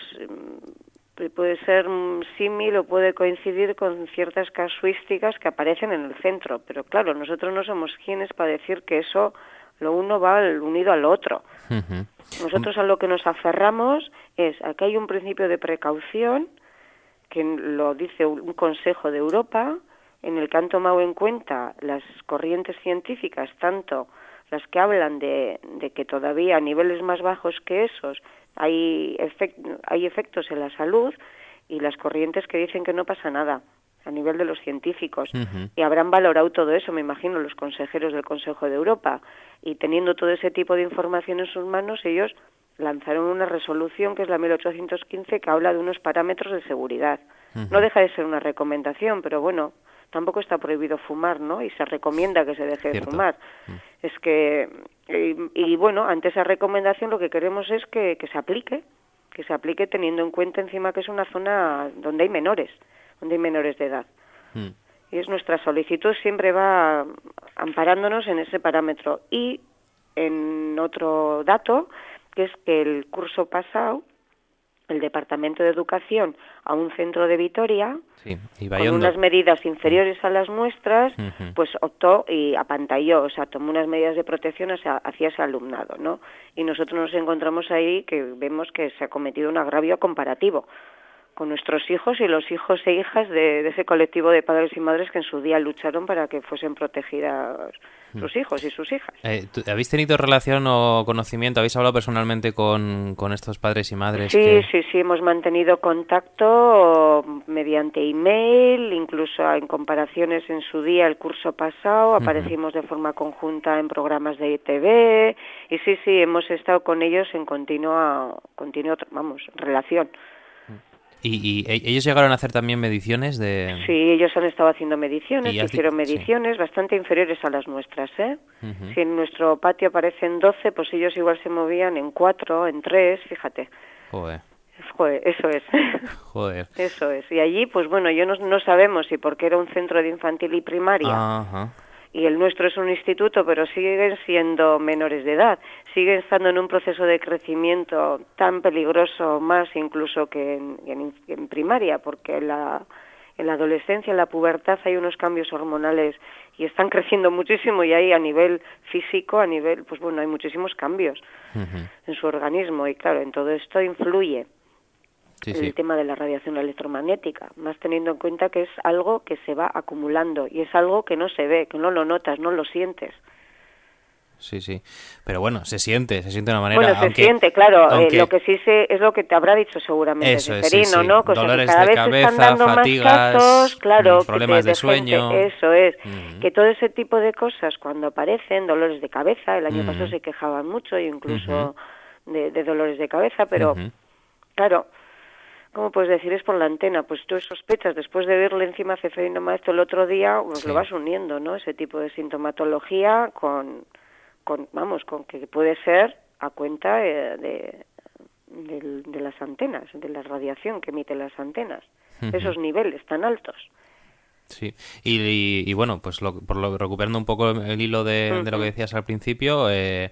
[SPEAKER 7] puede ser símil o puede coincidir con ciertas casuísticas que aparecen en el centro, pero claro, nosotros no somos quienes para decir que eso, lo uno va unido al otro. Nosotros a lo que nos aferramos es a que hay un principio de precaución, que lo dice un Consejo de Europa, en el que han tomado en cuenta las corrientes científicas, tanto las que hablan de que todavía a niveles más bajos que esos hay efectos en la salud, y las corrientes que dicen que no pasa nada a nivel de los científicos. Y habrán valorado todo eso, me imagino, los consejeros del Consejo de Europa, y teniendo todo ese tipo de información en sus manos, ellos lanzaron una resolución, que es la 1815, que habla de unos parámetros de seguridad. No deja de ser una recomendación, pero tampoco está prohibido fumar, ¿no? Y se recomienda que se deje de fumar. Es que, ante esa recomendación lo que queremos es que se aplique teniendo en cuenta encima que es una zona donde hay menores de edad. Y es nuestra solicitud, siempre va amparándonos en ese parámetro. Y en otro dato, que es que el curso pasado, el Departamento de Educación a un centro de Vitoria,
[SPEAKER 5] Sí, y
[SPEAKER 7] con
[SPEAKER 5] Bayondo.
[SPEAKER 7] unas medidas inferiores a las nuestras, pues optó y apantalló, o sea, tomó unas medidas de protección hacia ese alumnado, ¿no? Y nosotros nos encontramos ahí que vemos que se ha cometido un agravio comparativo con nuestros hijos y los hijos e hijas de ese colectivo de padres y madres que en su día lucharon para que fuesen protegidas sus hijos y sus hijas.
[SPEAKER 5] ¿Habéis tenido relación o conocimiento, habéis hablado personalmente con estos padres y madres?
[SPEAKER 7] Sí, hemos mantenido contacto mediante email, incluso en comparaciones en su día el curso pasado, aparecimos de forma conjunta en programas de ITV y sí, hemos estado con ellos en continua relación.
[SPEAKER 5] ¿Y ellos llegaron a hacer también mediciones de...?
[SPEAKER 7] Sí, ellos han estado haciendo mediciones, hicieron mediciones bastante inferiores a las nuestras, ¿eh? Si en nuestro patio aparecen 12, pues ellos igual se movían en 4, en 3, fíjate.
[SPEAKER 5] Joder,
[SPEAKER 7] eso es.
[SPEAKER 5] Joder.
[SPEAKER 7] Eso es. Y allí, pues bueno, yo no sabemos si porque era un centro de infantil y primaria...
[SPEAKER 5] Ajá.
[SPEAKER 7] Y el nuestro es un instituto, pero siguen siendo menores de edad, siguen estando en un proceso de crecimiento tan peligroso, más incluso que en primaria, porque en la adolescencia, en la pubertad, hay unos cambios hormonales y están creciendo muchísimo, y ahí a nivel físico, hay muchísimos cambios en su organismo, y claro, en todo esto influye el tema de la radiación electromagnética, más teniendo en cuenta que es algo que se va acumulando y es algo que no se ve, que no lo notas, no lo sientes.
[SPEAKER 5] Sí, pero bueno, se siente de una manera...
[SPEAKER 7] Bueno, se siente, claro, lo que sí es lo que te habrá dicho seguramente Seferino, ¿no? Cosas
[SPEAKER 5] dolores
[SPEAKER 7] que cada
[SPEAKER 5] de
[SPEAKER 7] vez
[SPEAKER 5] cabeza,
[SPEAKER 7] se están dando
[SPEAKER 5] fatigas,
[SPEAKER 7] más casos, claro,
[SPEAKER 5] problemas de sueño...
[SPEAKER 7] Eso es, que todo ese tipo de cosas cuando aparecen, dolores de cabeza, el año pasado se quejaban mucho, incluso de dolores de cabeza, pero claro... ¿Cómo puedes decir? Es por la antena. Pues tú sospechas, después de verle encima a Seferino Maestro el otro día, pues lo vas uniendo, ¿no? Ese tipo de sintomatología con que puede ser a cuenta de las antenas, de la radiación que emiten las antenas. Esos niveles tan altos.
[SPEAKER 5] Sí, y bueno, pues recuperando un poco el hilo de lo que decías al principio...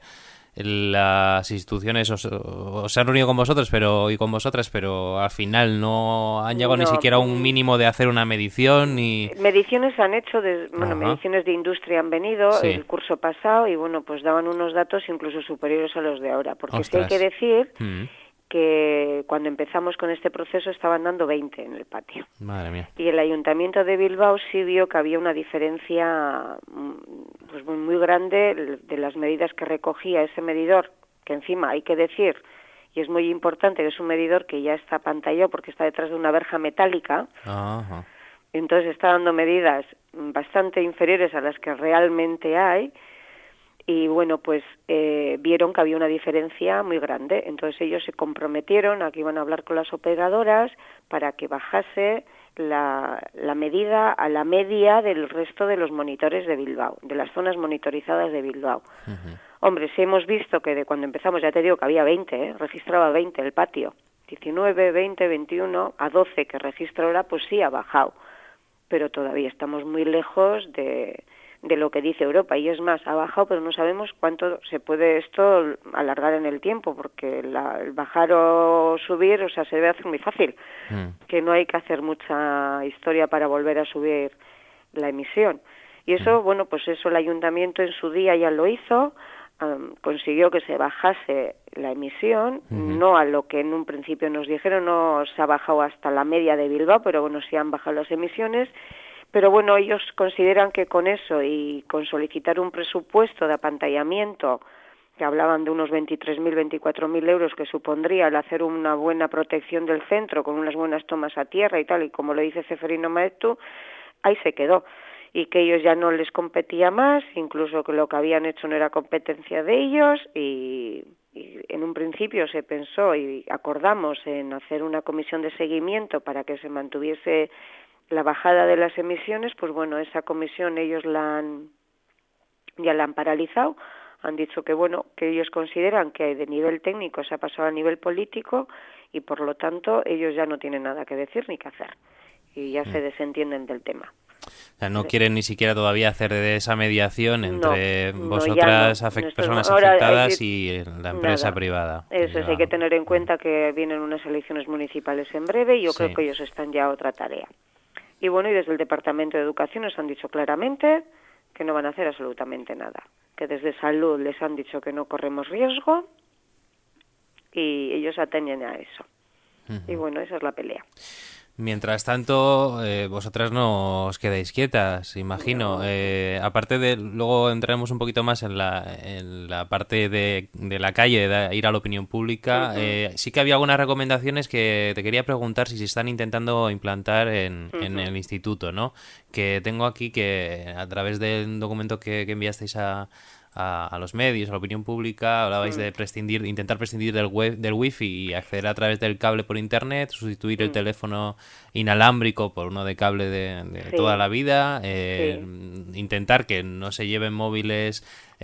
[SPEAKER 5] las instituciones os han reunido con vosotros y con vosotras, pero al final no han llegado ni siquiera a un mínimo de hacer una medición ni...
[SPEAKER 7] Mediciones han hecho, mediciones de industria han venido el curso pasado y bueno, pues daban unos datos incluso superiores a los de ahora, porque sí hay que decir que cuando empezamos con este proceso estaban dando 20 en el patio.
[SPEAKER 5] Madre mía.
[SPEAKER 7] Y el Ayuntamiento de Bilbao sí vio que había una diferencia pues muy grande de las medidas que recogía ese medidor, que encima hay que decir, y es muy importante, que es un medidor que ya está pantallado porque está detrás de una verja metálica.
[SPEAKER 5] Ajá.
[SPEAKER 7] Entonces está dando medidas bastante inferiores a las que realmente hay. Y bueno, pues vieron que había una diferencia muy grande. Entonces ellos se comprometieron a que iban a hablar con las operadoras para que bajase la medida a la media del resto de los monitores de Bilbao, de las zonas monitorizadas de Bilbao. Hombre, sí hemos visto que de cuando empezamos, ya te digo que había 20, registraba 20 el patio, 19, 20, 21, a 12 que registra ahora, pues sí ha bajado. Pero todavía estamos muy lejos de lo que dice Europa, y es más, ha bajado, pero no sabemos cuánto se puede esto alargar en el tiempo, porque el bajar o subir, o sea, se debe hacer muy fácil, que no hay que hacer mucha historia para volver a subir la emisión. Y eso, bueno, pues eso el Ayuntamiento en su día ya lo hizo, consiguió que se bajase la emisión, no a lo que en un principio nos dijeron, no se ha bajado hasta la media de Bilbao, pero bueno, sí han bajado las emisiones. Pero bueno, ellos consideran que con eso y con solicitar un presupuesto de apantallamiento, que hablaban de unos 23.000, 24.000 euros que supondría el hacer una buena protección del centro con unas buenas tomas a tierra y tal, y como lo dice Seferino Maestu, ahí se quedó. Y que ellos ya no les competía más, incluso que lo que habían hecho no era competencia de ellos, y en un principio se pensó y acordamos en hacer una comisión de seguimiento para que se mantuviese la bajada de las emisiones. Pues bueno, esa comisión ellos ya la han paralizado, han dicho que bueno, que ellos consideran que de nivel técnico se ha pasado a nivel político y por lo tanto ellos ya no tienen nada que decir ni que hacer y ya se desentienden del tema.
[SPEAKER 5] O sea, no quieren ni siquiera todavía hacer de esa mediación entre
[SPEAKER 7] vosotras,
[SPEAKER 5] personas afectadas y la empresa privada.
[SPEAKER 7] Eso es, hay que tener en cuenta que vienen unas elecciones municipales en breve y yo creo que ellos están ya a otra tarea. Y bueno, y desde el Departamento de Educación nos han dicho claramente que no van a hacer absolutamente nada. Que desde Salud les han dicho que no corremos riesgo y ellos atañen a eso. Y bueno, esa es la pelea.
[SPEAKER 5] Mientras tanto, vosotras no os quedáis quietas, imagino. No. Aparte de, luego entraremos un poquito más en la parte de la calle, de ir a la opinión pública. Sí que había algunas recomendaciones que te quería preguntar si se están intentando implantar en el instituto, ¿no? Que tengo aquí que a través del documento que enviasteis a los medios, a la opinión pública, hablabais de intentar prescindir del wifi y acceder a través del cable por internet, sustituir el teléfono inalámbrico por uno de cable de toda la vida, intentar que no se lleven móviles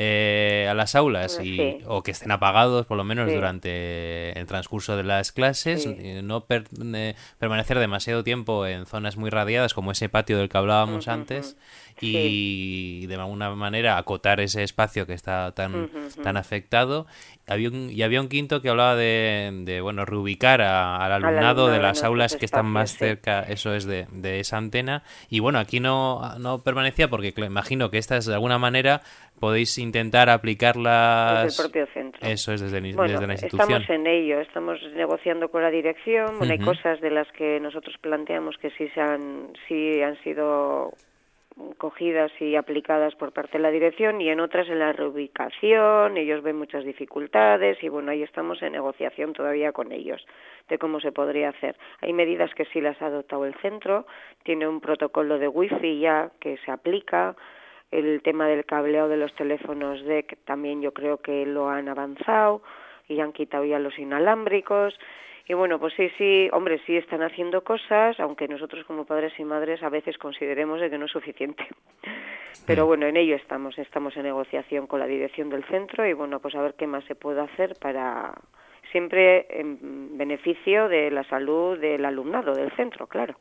[SPEAKER 5] a las aulas o que estén apagados por lo menos durante el transcurso de las clases, no permanecer demasiado tiempo en zonas muy radiadas como ese patio del que hablábamos antes y de alguna manera acotar ese espacio que está tan afectado. Había un quinto que hablaba de reubicar al alumnado de las aulas que están más cerca, eso es, de esa antena. Y bueno, aquí no permanecía porque imagino que estas de alguna manera podéis intentar aplicarlas
[SPEAKER 7] desde el propio centro.
[SPEAKER 5] Eso es, desde la institución.
[SPEAKER 7] Estamos en ello, estamos negociando con la dirección. Bueno, hay cosas de las que nosotros planteamos que sí han sido cogidas y aplicadas por parte de la dirección, y en otras en la reubicación ellos ven muchas dificultades y bueno, ahí estamos en negociación todavía con ellos de cómo se podría hacer. Hay medidas que sí las ha adoptado el centro, tiene un protocolo de wifi ya que se aplica, el tema del cableado de los teléfonos DEC también yo creo que lo han avanzado y han quitado ya los inalámbricos. Y bueno, pues sí, hombre, sí están haciendo cosas, aunque nosotros como padres y madres a veces consideremos de que no es suficiente. Pero bueno, en ello estamos en negociación con la dirección del centro y bueno, pues a ver qué más se puede hacer para siempre en beneficio de la salud del alumnado del centro, claro.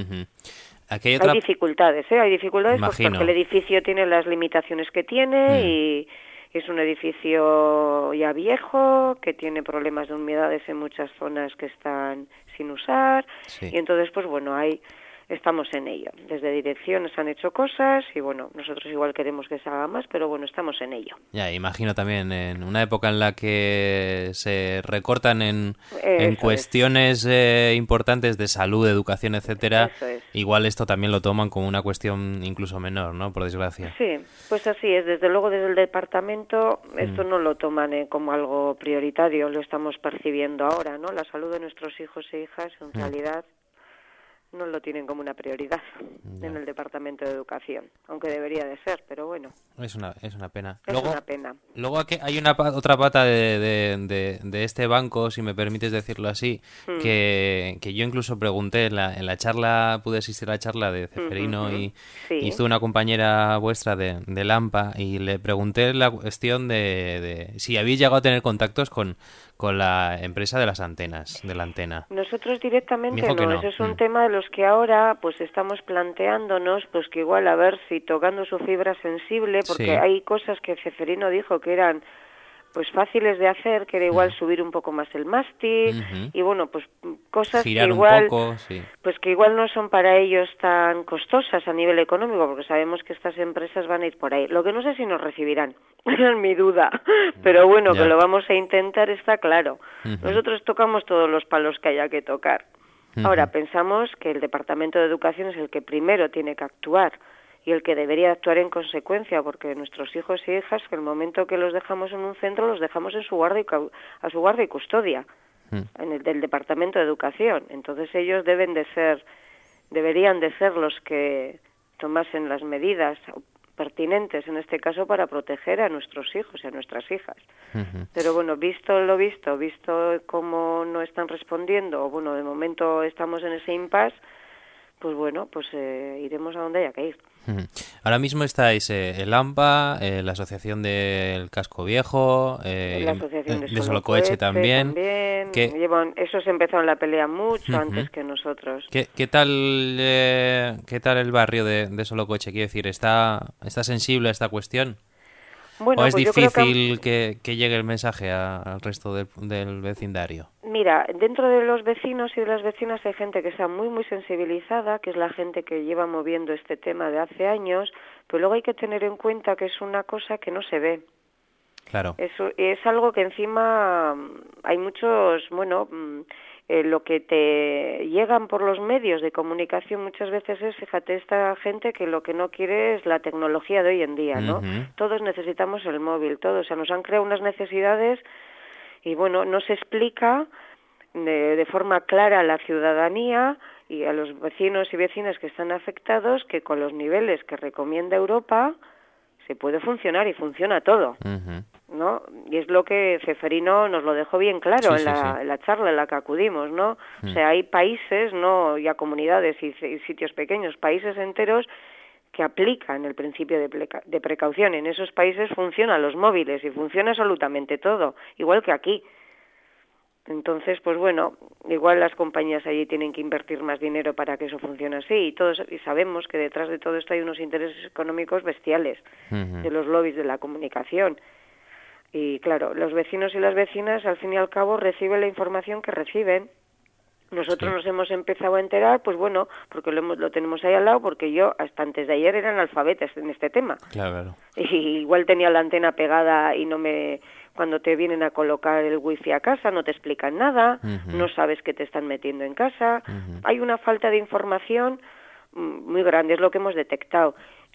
[SPEAKER 5] Hay
[SPEAKER 7] dificultades, pues porque el edificio tiene las limitaciones que tiene y es un edificio ya viejo, que tiene problemas de humedades en muchas zonas que están sin usar, y entonces, pues bueno, estamos en ello. Desde direcciones han hecho cosas y bueno, nosotros igual queremos que se haga más, pero bueno, estamos en ello.
[SPEAKER 5] Ya, imagino también en una época en la que se recortan en cuestiones importantes de salud, educación, etcétera, igual esto también lo toman como una cuestión incluso menor, ¿no? Por desgracia.
[SPEAKER 7] Sí, pues así es. Desde luego desde el departamento esto no lo toman como algo prioritario, lo estamos percibiendo ahora, ¿no? La salud de nuestros hijos e hijas en realidad no lo tienen como una prioridad en el Departamento de Educación, aunque debería de ser, pero bueno.
[SPEAKER 5] Es una pena.
[SPEAKER 7] Una pena.
[SPEAKER 5] Luego aquí hay otra pata de este banco, si me permites decirlo así, que yo incluso pregunté en la charla, pude asistir a la charla de Ceferino y estuvo una compañera vuestra de Lampa y le pregunté la cuestión de si habéis llegado a tener contactos con la empresa de las antenas, de la antena.
[SPEAKER 7] Nosotros directamente no,
[SPEAKER 5] eso
[SPEAKER 7] es un tema de los que ahora pues estamos planteándonos pues que igual a ver si tocando su fibra sensible, porque hay cosas que Ceferino dijo que eran pues fáciles de hacer, que era igual subir un poco más el mástil y bueno, pues cosas
[SPEAKER 5] girar
[SPEAKER 7] que igual
[SPEAKER 5] un poco,
[SPEAKER 7] pues que igual no son para ellos tan costosas a nivel económico, porque sabemos que estas empresas van a ir por ahí. Lo que no sé si nos recibirán, es mi duda, pero bueno, que lo vamos a intentar está claro. Nosotros tocamos todos los palos que haya que tocar. Ahora, pensamos que el Departamento de Educación es el que primero tiene que actuar y el que debería actuar en consecuencia, porque nuestros hijos y hijas, que el momento que los dejamos en un centro, los dejamos en su guarda a su guarda y custodia, en el del Departamento de Educación. Entonces ellos deberían de ser los que tomasen las medidas pertinentes, en este caso, para proteger a nuestros hijos y a nuestras hijas. Pero bueno, visto cómo no están respondiendo, bueno, de momento estamos en ese impasse, pues bueno, pues iremos a donde haya que ir.
[SPEAKER 5] Ahora mismo estáis el AMPA, la Asociación del Casco Viejo,
[SPEAKER 7] La Asociación de
[SPEAKER 5] Solocoeche también.
[SPEAKER 7] Esos empezaron la pelea mucho antes que nosotros.
[SPEAKER 5] ¿Qué tal el barrio de Solocoche? Quiero decir, ¿está sensible a esta cuestión?
[SPEAKER 7] Bueno,
[SPEAKER 5] ¿O es
[SPEAKER 7] pues
[SPEAKER 5] difícil que llegue el mensaje al resto del vecindario?
[SPEAKER 7] Mira, dentro de los vecinos y de las vecinas hay gente que está muy, muy sensibilizada, que es la gente que lleva moviendo este tema de hace años, pero luego hay que tener en cuenta que es una cosa que no se ve.
[SPEAKER 5] Claro.
[SPEAKER 7] Eso es algo que encima hay muchos, lo que te llegan por los medios de comunicación muchas veces es, fíjate, esta gente que lo que no quiere es la tecnología de hoy en día, ¿no? Todos necesitamos el móvil, todos, o sea, nos han creado unas necesidades y bueno, no se explica de forma clara a la ciudadanía y a los vecinos y vecinas que están afectados que con los niveles que recomienda Europa se puede funcionar y funciona todo. ¿No? Y es lo que Ceferino nos lo dejó bien claro en la charla en la que acudimos, ¿no? O sea, hay países, no ya comunidades y sitios pequeños, países enteros que aplican el principio de precaución. En esos países funcionan los móviles y funciona absolutamente todo, igual que aquí. Entonces, pues bueno, igual las compañías allí tienen que invertir más dinero para que eso funcione así y sabemos que detrás de todo esto hay unos intereses económicos bestiales de los lobbies de la comunicación. Y claro, los vecinos y las vecinas al fin y al cabo reciben la información que reciben. Nosotros nos hemos empezado a enterar, pues bueno, porque lo tenemos ahí al lado, porque yo hasta antes de ayer era analfabeta en este tema.
[SPEAKER 5] Claro.
[SPEAKER 7] Y igual tenía la antena pegada y cuando te vienen a colocar el wifi a casa no te explican nada, no sabes qué te están metiendo en casa. Hay una falta de información muy grande, es lo que hemos detectado.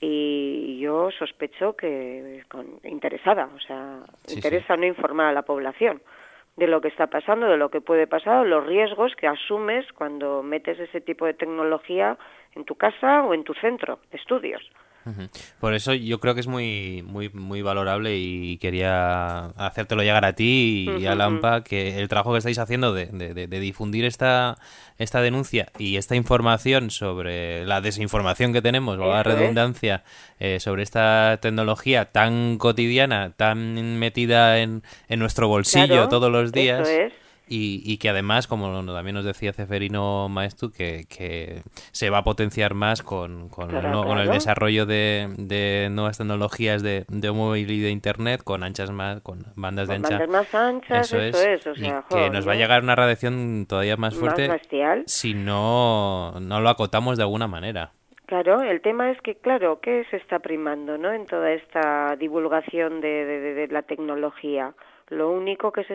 [SPEAKER 7] Y yo sospecho que interesada, o sea, interesa no informar a la población de lo que está pasando, de lo que puede pasar, los riesgos que asumes cuando metes ese tipo de tecnología en tu casa o en tu centro de estudios.
[SPEAKER 5] Por eso yo creo que es muy muy muy valorable y quería hacértelo llegar a ti y a Lampa, que el trabajo que estáis haciendo de difundir esta denuncia y esta información sobre la desinformación que tenemos, o la redundancia, sobre esta tecnología tan cotidiana, tan metida en nuestro bolsillo todos los días.
[SPEAKER 7] Eso es.
[SPEAKER 5] Y que además, como también nos decía Ceferino Maestu, que se va a potenciar más con el desarrollo de nuevas tecnologías de móvil y de internet, con bandas de ancha.
[SPEAKER 7] Bandas más anchas, eso es. O sea,
[SPEAKER 5] y que nos va a llegar una radiación todavía más fuerte si no lo acotamos de alguna manera.
[SPEAKER 7] Claro, el tema es que, claro, ¿qué se está primando, no, en toda esta divulgación de la tecnología? Lo único que se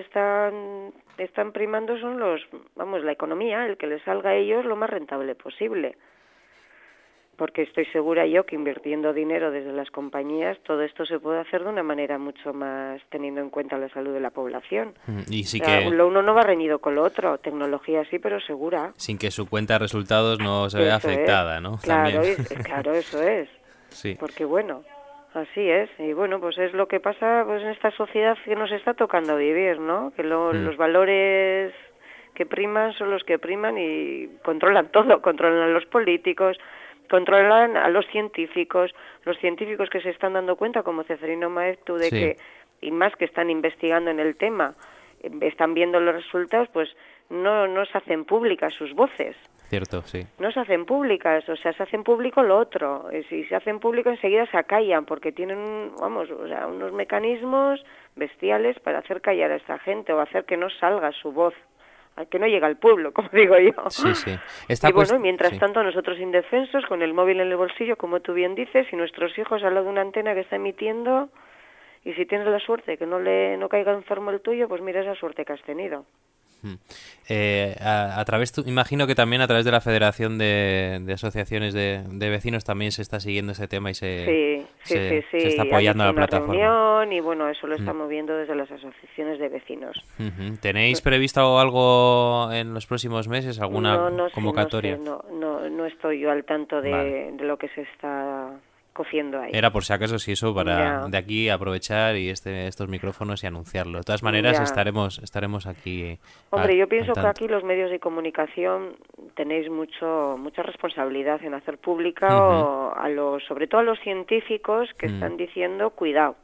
[SPEAKER 7] están primando son la economía, el que les salga a ellos lo más rentable posible. Porque estoy segura yo que invirtiendo dinero desde las compañías, todo esto se puede hacer de una manera mucho más teniendo en cuenta la salud de la población.
[SPEAKER 5] Y sí,
[SPEAKER 7] lo uno no va reñido con lo otro, tecnología sí, pero segura.
[SPEAKER 5] Sin que su cuenta de resultados no se vea afectada, ¿no?
[SPEAKER 7] Claro, claro, eso es.
[SPEAKER 5] Sí.
[SPEAKER 7] Porque bueno, así es, y bueno, pues es lo que pasa pues en esta sociedad que nos está tocando vivir, ¿no? Que los valores que priman son los que priman y controlan todo, controlan a los políticos, controlan a los científicos que se están dando cuenta, como Ceferino Maestu, de que, y más que están investigando en el tema, están viendo los resultados, pues no se hacen públicas sus voces.
[SPEAKER 5] Cierto, sí.
[SPEAKER 7] No se hacen públicas, o sea, se hacen público lo otro. Si se hacen público enseguida se acallan, porque tienen, unos mecanismos bestiales para hacer callar a esta gente o hacer que no salga su voz, que no llegue al pueblo, como digo yo.
[SPEAKER 5] Sí.
[SPEAKER 7] Mientras tanto nosotros indefensos, con el móvil en el bolsillo, como tú bien dices, y nuestros hijos al lado de una antena que está emitiendo, y si tienes la suerte que no caiga enfermo el tuyo, pues mira esa suerte que has tenido.
[SPEAKER 5] Imagino que también a través de la Federación de Asociaciones de Vecinos también se está siguiendo ese tema y se está apoyando a la plataforma.
[SPEAKER 7] Reunión y bueno, eso lo estamos viendo desde las asociaciones de vecinos.
[SPEAKER 5] ¿Tenéis previsto algo en los próximos meses? ¿Alguna convocatoria?
[SPEAKER 7] No estoy yo al tanto de lo que se está cociendo ahí.
[SPEAKER 5] Era por si acaso, si eso, para de aquí aprovechar y estos micrófonos y anunciarlo. De todas maneras, estaremos aquí.
[SPEAKER 7] Hombre, yo pienso que aquí los medios de comunicación tenéis mucha responsabilidad en hacer pública sobre todo a los científicos que están diciendo cuidado.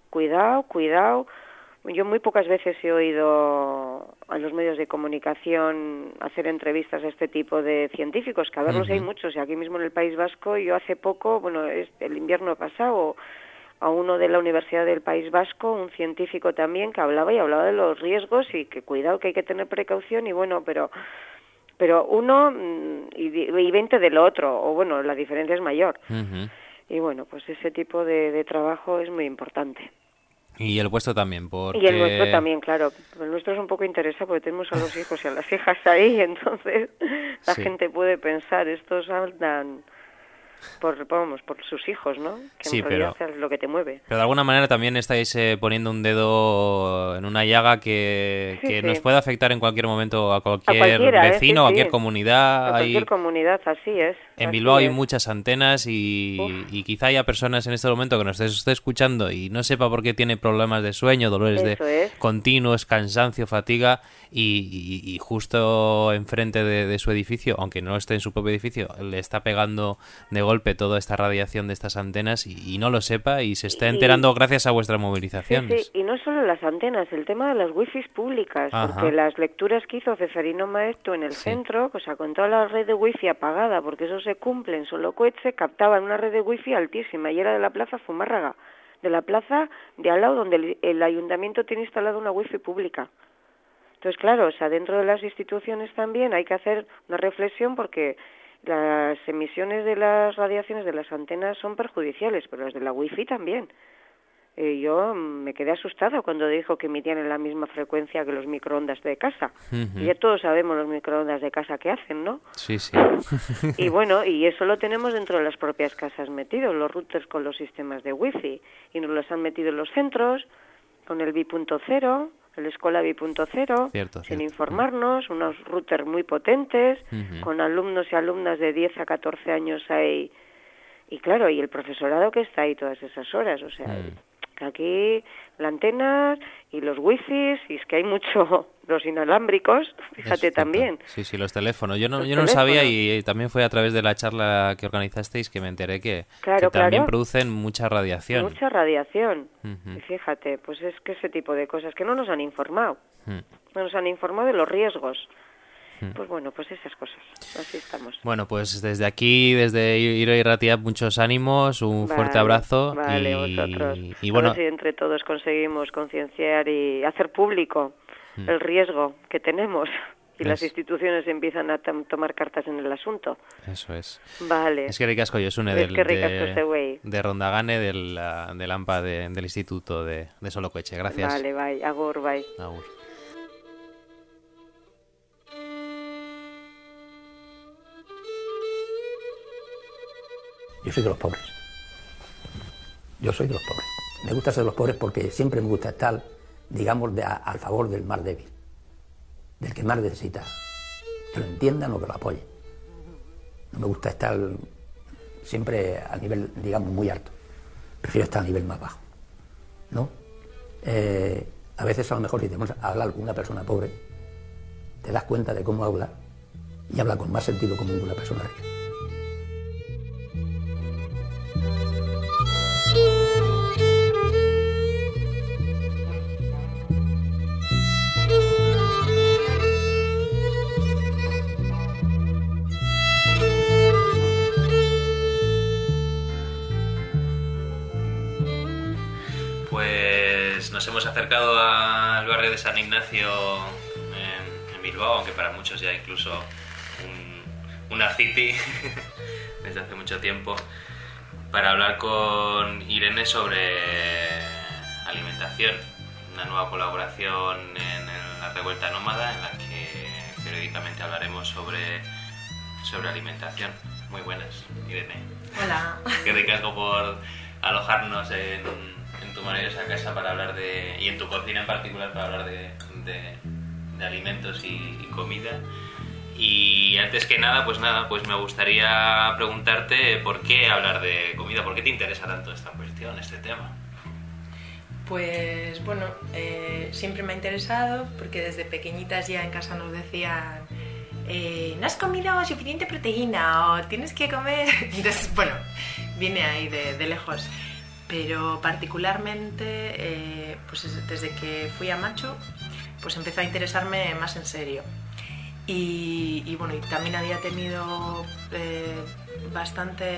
[SPEAKER 7] Yo muy pocas veces he oído a los medios de comunicación hacer entrevistas a este tipo de científicos, que a verlos hay muchos, y aquí mismo en el País Vasco, yo hace poco, el invierno pasado, a uno de la Universidad del País Vasco, un científico también, que hablaba de los riesgos y que cuidado, que hay que tener precaución, y pero uno y 20 del otro, o la diferencia es mayor. Y pues ese tipo de trabajo es muy importante.
[SPEAKER 5] Y el vuestro también, porque...
[SPEAKER 7] Y el nuestro también, claro. El nuestro es un poco interesante porque tenemos a los hijos y a las hijas ahí, entonces la gente puede pensar, estos andan por sus hijos, ¿no? Que en realidad es lo que te mueve.
[SPEAKER 5] Pero de alguna manera también estáis poniendo un dedo en una llaga que nos puede afectar en cualquier momento a cualquier vecino, a cualquier comunidad.
[SPEAKER 7] A cualquier comunidad, así es.
[SPEAKER 5] En Bilbao hay muchas antenas y quizá haya personas en este momento que nos esté escuchando y no sepa por qué tiene problemas de sueño, dolores continuos, cansancio, fatiga y justo enfrente de su edificio, aunque no esté en su propio edificio, le está pegando de golpe toda esta radiación de estas antenas y no lo sepa y se está enterando gracias a vuestra movilización.
[SPEAKER 7] Sí, y no solo las antenas, el tema de las wifis públicas, porque las lecturas que hizo Ceferino Maestu en el centro, con toda la red de wifi apagada, porque eso se cumple en Solocoetxe, captaban una red de wifi altísima y era de la plaza Zumárraga, de la plaza de al lado donde el ayuntamiento tiene instalada una wifi pública. Entonces, claro, dentro de las instituciones también hay que hacer una reflexión porque las emisiones de las radiaciones de las antenas son perjudiciales, pero las de la wifi también. Yo me quedé asustada cuando dijo que emitían en la misma frecuencia que los microondas de casa. Y ya todos sabemos los microondas de casa que hacen, ¿no?
[SPEAKER 5] Sí.
[SPEAKER 7] Y y eso lo tenemos dentro de las propias casas metidos, los routers con los sistemas de wifi. Y nos los han metido en los centros, con el bi.0, el Escola bi.0, sin informarnos, unos routers muy potentes, con alumnos y alumnas de 10 a 14 años ahí. Y claro, y el profesorado que está ahí todas esas horas, que aquí la antena y los wifis, y es que hay mucho, los inalámbricos, fíjate también.
[SPEAKER 5] Sí, los teléfonos. Yo no lo sabía y también fue a través de la charla que organizasteis que me enteré que también producen mucha radiación.
[SPEAKER 7] Mucha radiación. Y fíjate, pues es que ese tipo de cosas que no nos han informado. No nos han informado de los riesgos. Pues esas cosas, así estamos.
[SPEAKER 5] Bueno, pues desde aquí, desde Iro y Ratia, muchos ánimos, un fuerte abrazo.
[SPEAKER 7] Vale, vosotros.
[SPEAKER 5] Y
[SPEAKER 7] a ver si entre todos conseguimos concienciar y hacer público el riesgo que tenemos y las instituciones empiezan a tomar cartas en el asunto.
[SPEAKER 5] Eso es.
[SPEAKER 7] Vale.
[SPEAKER 5] Es que ricasco Josune de Rondagane, del AMPA del Instituto de Solocoetxe. Gracias.
[SPEAKER 7] Vale, bye. Agur, bye.
[SPEAKER 5] Agur.
[SPEAKER 8] Yo soy de los pobres. Yo soy de los pobres. Me gusta ser de los pobres porque siempre me gusta estar, digamos, al favor del más débil, del que más necesita, que lo entiendan o que lo apoyen. No me gusta estar siempre a nivel, digamos, muy alto. Prefiero estar a nivel más bajo, ¿no? A veces a lo mejor si tenemos a hablar con una persona pobre, te das cuenta de cómo habla y habla con más sentido común que una persona rica.
[SPEAKER 3] Pues nos hemos acercado al barrio de San Ignacio en Bilbao, aunque para muchos ya incluso una city desde hace mucho tiempo, para hablar con Irene sobre alimentación, una nueva colaboración en la Revuelta Nómada en la que periódicamente hablaremos sobre alimentación. Muy buenas, Irene.
[SPEAKER 9] Hola.
[SPEAKER 3] Qué ricasco por alojarnos en tu maravillosa casa para hablar y en tu cocina en particular para hablar de alimentos y comida. Y antes que nada, pues me gustaría preguntarte por qué hablar de comida, por qué te interesa tanto esta cuestión, este tema.
[SPEAKER 9] Pues bueno, siempre me ha interesado porque desde pequeñitas ya en casa nos decían no has comido suficiente proteína o tienes que comer... Entonces, bueno, viene ahí de lejos. Pero particularmente, pues desde que fui a Macho, pues empezó a interesarme más en serio. Y bueno, y también había tenido bastante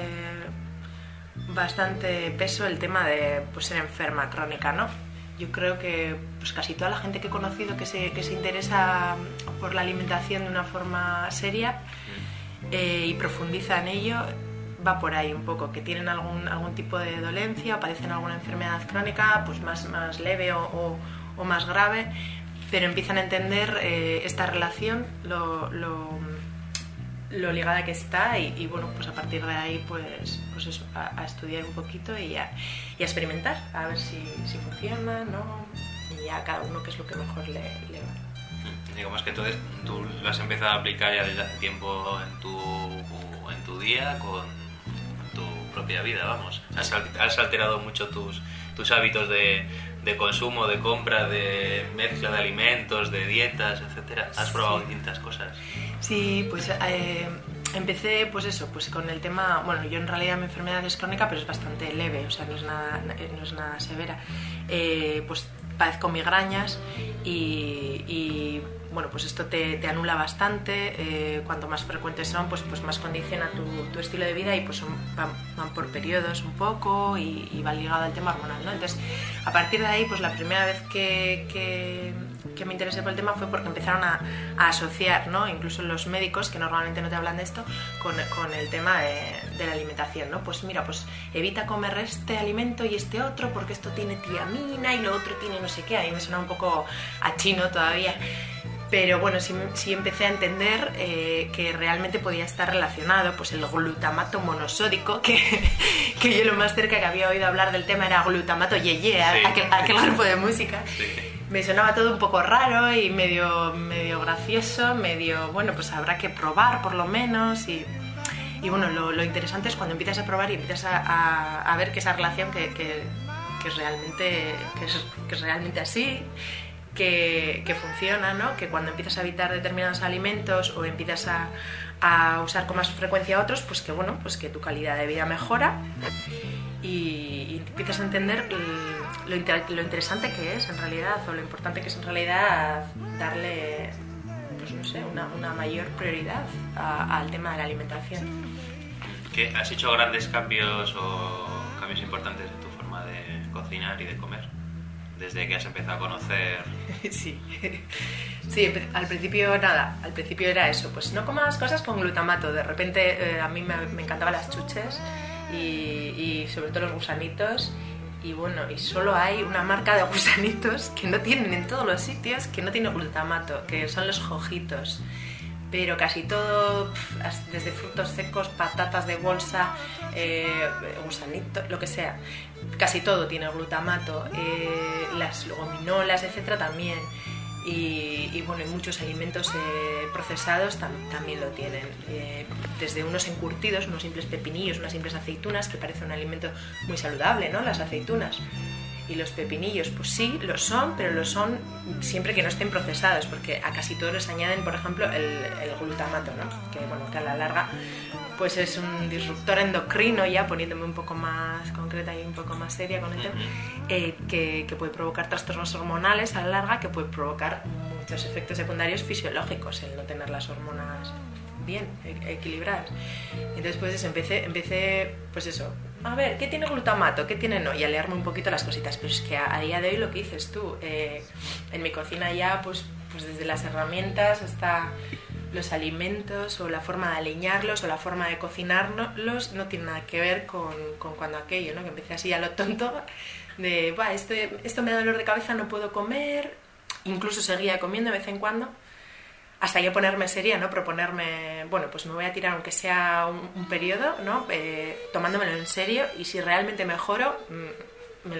[SPEAKER 9] peso el tema de pues, ser enferma crónica, ¿no? Yo creo que pues, casi toda la gente que he conocido que se interesa por la alimentación de una forma seria y profundiza en ello, va por ahí un poco, que tienen algún tipo de dolencia o padecen alguna enfermedad crónica pues más leve o más grave, pero empiezan a entender esta relación, lo ligada que está y bueno, pues a partir de ahí pues eso, a estudiar un poquito y a experimentar, a ver si funciona, ¿no? Y a cada uno qué es lo que mejor le va.
[SPEAKER 3] Digamos que entonces tú lo has empezado a aplicar ya desde hace tiempo en tu día, con tu propia vida, vamos. Has alterado mucho tus hábitos de consumo, de compra, de mezcla de alimentos, de dietas, etcétera. ¿Has probado distintas cosas?
[SPEAKER 9] Sí, pues empecé pues eso, pues con el tema, bueno, yo en realidad mi enfermedad es crónica, pero es bastante leve, o sea, no es nada severa. Pues padezco migrañas y bueno, pues esto te anula bastante, cuanto más frecuentes son, pues más condiciona tu estilo de vida y pues van por periodos un poco y va ligado al tema hormonal, ¿no? Entonces, a partir de ahí, pues la primera vez que me interesé por el tema fue porque empezaron a asociar, ¿no? Incluso los médicos, que normalmente no te hablan de esto, con el tema de la alimentación, ¿no? Pues mira, pues evita comer este alimento y este otro porque esto tiene tiamina y lo otro tiene no sé qué. A mí me suena un poco a chino todavía. Pero bueno, sí empecé a entender que realmente podía estar relacionado, pues el glutamato monosódico, que yo lo más cerca que había oído hablar del tema era glutamato yeye, sí. aquel grupo de música. Sí. Me sonaba todo un poco raro y medio gracioso, bueno, pues habrá que probar por lo menos y bueno, lo interesante es cuando empiezas a probar y empiezas a ver que esa relación que es realmente así, que funciona, ¿no? Que cuando empiezas a evitar determinados alimentos o empiezas a usar con más frecuencia otros, pues que bueno, pues que tu calidad de vida mejora y empiezas a entender lo interesante que es en realidad, o lo importante que es en realidad darle, pues no sé, una mayor prioridad al tema de la alimentación.
[SPEAKER 3] ¿Qué, has hecho grandes cambios o cambios importantes en tu forma de cocinar y de comer desde que has empezado a conocer?
[SPEAKER 9] Sí, al principio nada, al principio era eso, pues no comas cosas con glutamato. De repente a mí me encantaban las chuches y sobre todo los gusanitos. Y bueno, y solo hay una marca de gusanitos que no tienen en todos los sitios, que no tiene glutamato, que son los jojitos. Pero casi todo, desde frutos secos, patatas de bolsa, gusanitos, lo que sea, casi todo tiene glutamato, las gominolas, etcétera, también. Y bueno, y muchos alimentos procesados también lo tienen, desde unos encurtidos, unos simples pepinillos, unas simples aceitunas, que parece un alimento muy saludable, ¿no? Las aceitunas. Y los pepinillos, pues sí, lo son, pero lo son siempre que no estén procesados, porque a casi todos les añaden, por ejemplo, el glutamato, ¿no? Que bueno, que a la larga pues es un disruptor endocrino, ya poniéndome un poco más concreta y un poco más seria con el tema, que puede provocar trastornos hormonales a la larga, que puede provocar muchos efectos secundarios fisiológicos, el no tener las hormonas bien equilibradas. Entonces pues eso, empecé pues eso, a ver, ¿qué tiene glutamato? ¿Qué tiene no? Y a leerme un poquito las cositas, pero es que a día de hoy lo que dices tú, en mi cocina ya pues desde las herramientas hasta los alimentos o la forma de aliñarlos o la forma de cocinarlos no tiene nada que ver con cuando aquello, ¿no? Que empecé así a lo tonto de, esto me da dolor de cabeza, no puedo comer, incluso seguía comiendo de vez en cuando, hasta yo ponerme seria, ¿no? Proponerme, bueno, pues me voy a tirar aunque sea un periodo, ¿no? Tomándomelo en serio, y si realmente mejoro,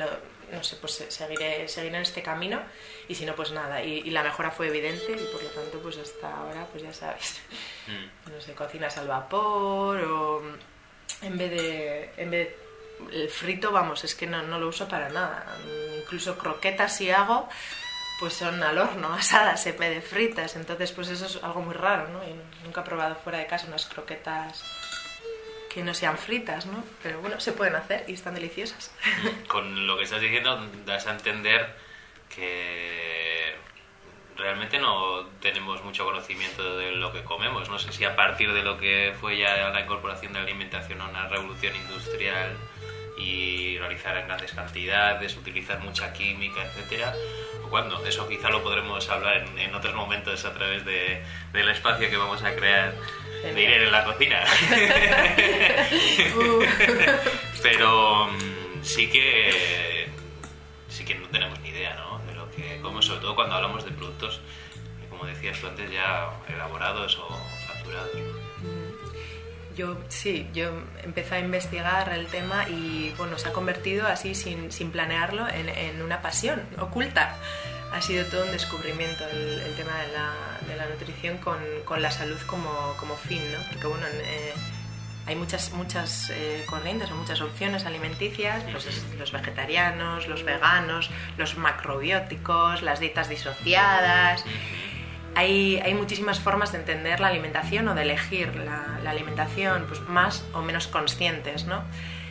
[SPEAKER 9] no sé, pues seguiré en este camino, y si no, pues nada. Y la mejora fue evidente, y por lo tanto, pues hasta ahora, pues ya sabes, no sé, cocinas al vapor, o en vez de el frito, vamos, es que no lo uso para nada. Incluso croquetas si hago, pues son al horno, asadas, en vez de fritas. Entonces, pues eso es algo muy raro, ¿no? Y nunca he probado fuera de casa unas croquetas que no sean fritas, ¿no? Pero bueno, se pueden hacer y están deliciosas.
[SPEAKER 3] Con lo que estás diciendo, das a entender que realmente no tenemos mucho conocimiento de lo que comemos. No sé si a partir de lo que fue ya la incorporación de la alimentación a una revolución industrial y realizar en grandes cantidades, utilizar mucha química, etcétera, o cuando eso quizá lo podremos hablar en otros momentos a través del espacio que vamos a crear de Irene en la cocina. Pero sí que no tenemos ni idea, ¿no?, de lo que comemos, sobre todo cuando hablamos de productos, como decías tú antes, ya elaborados o facturados.
[SPEAKER 9] Yo empecé a investigar el tema y bueno, se ha convertido así sin planearlo en una pasión oculta. Ha sido todo un descubrimiento el tema de la nutrición con la salud como fin, ¿no? Porque bueno, hay muchas corrientes o muchas opciones alimenticias, los vegetarianos, los veganos, los macrobióticos, las dietas disociadas. Hay muchísimas formas de entender la alimentación o de elegir la alimentación, pues más o menos conscientes, ¿no?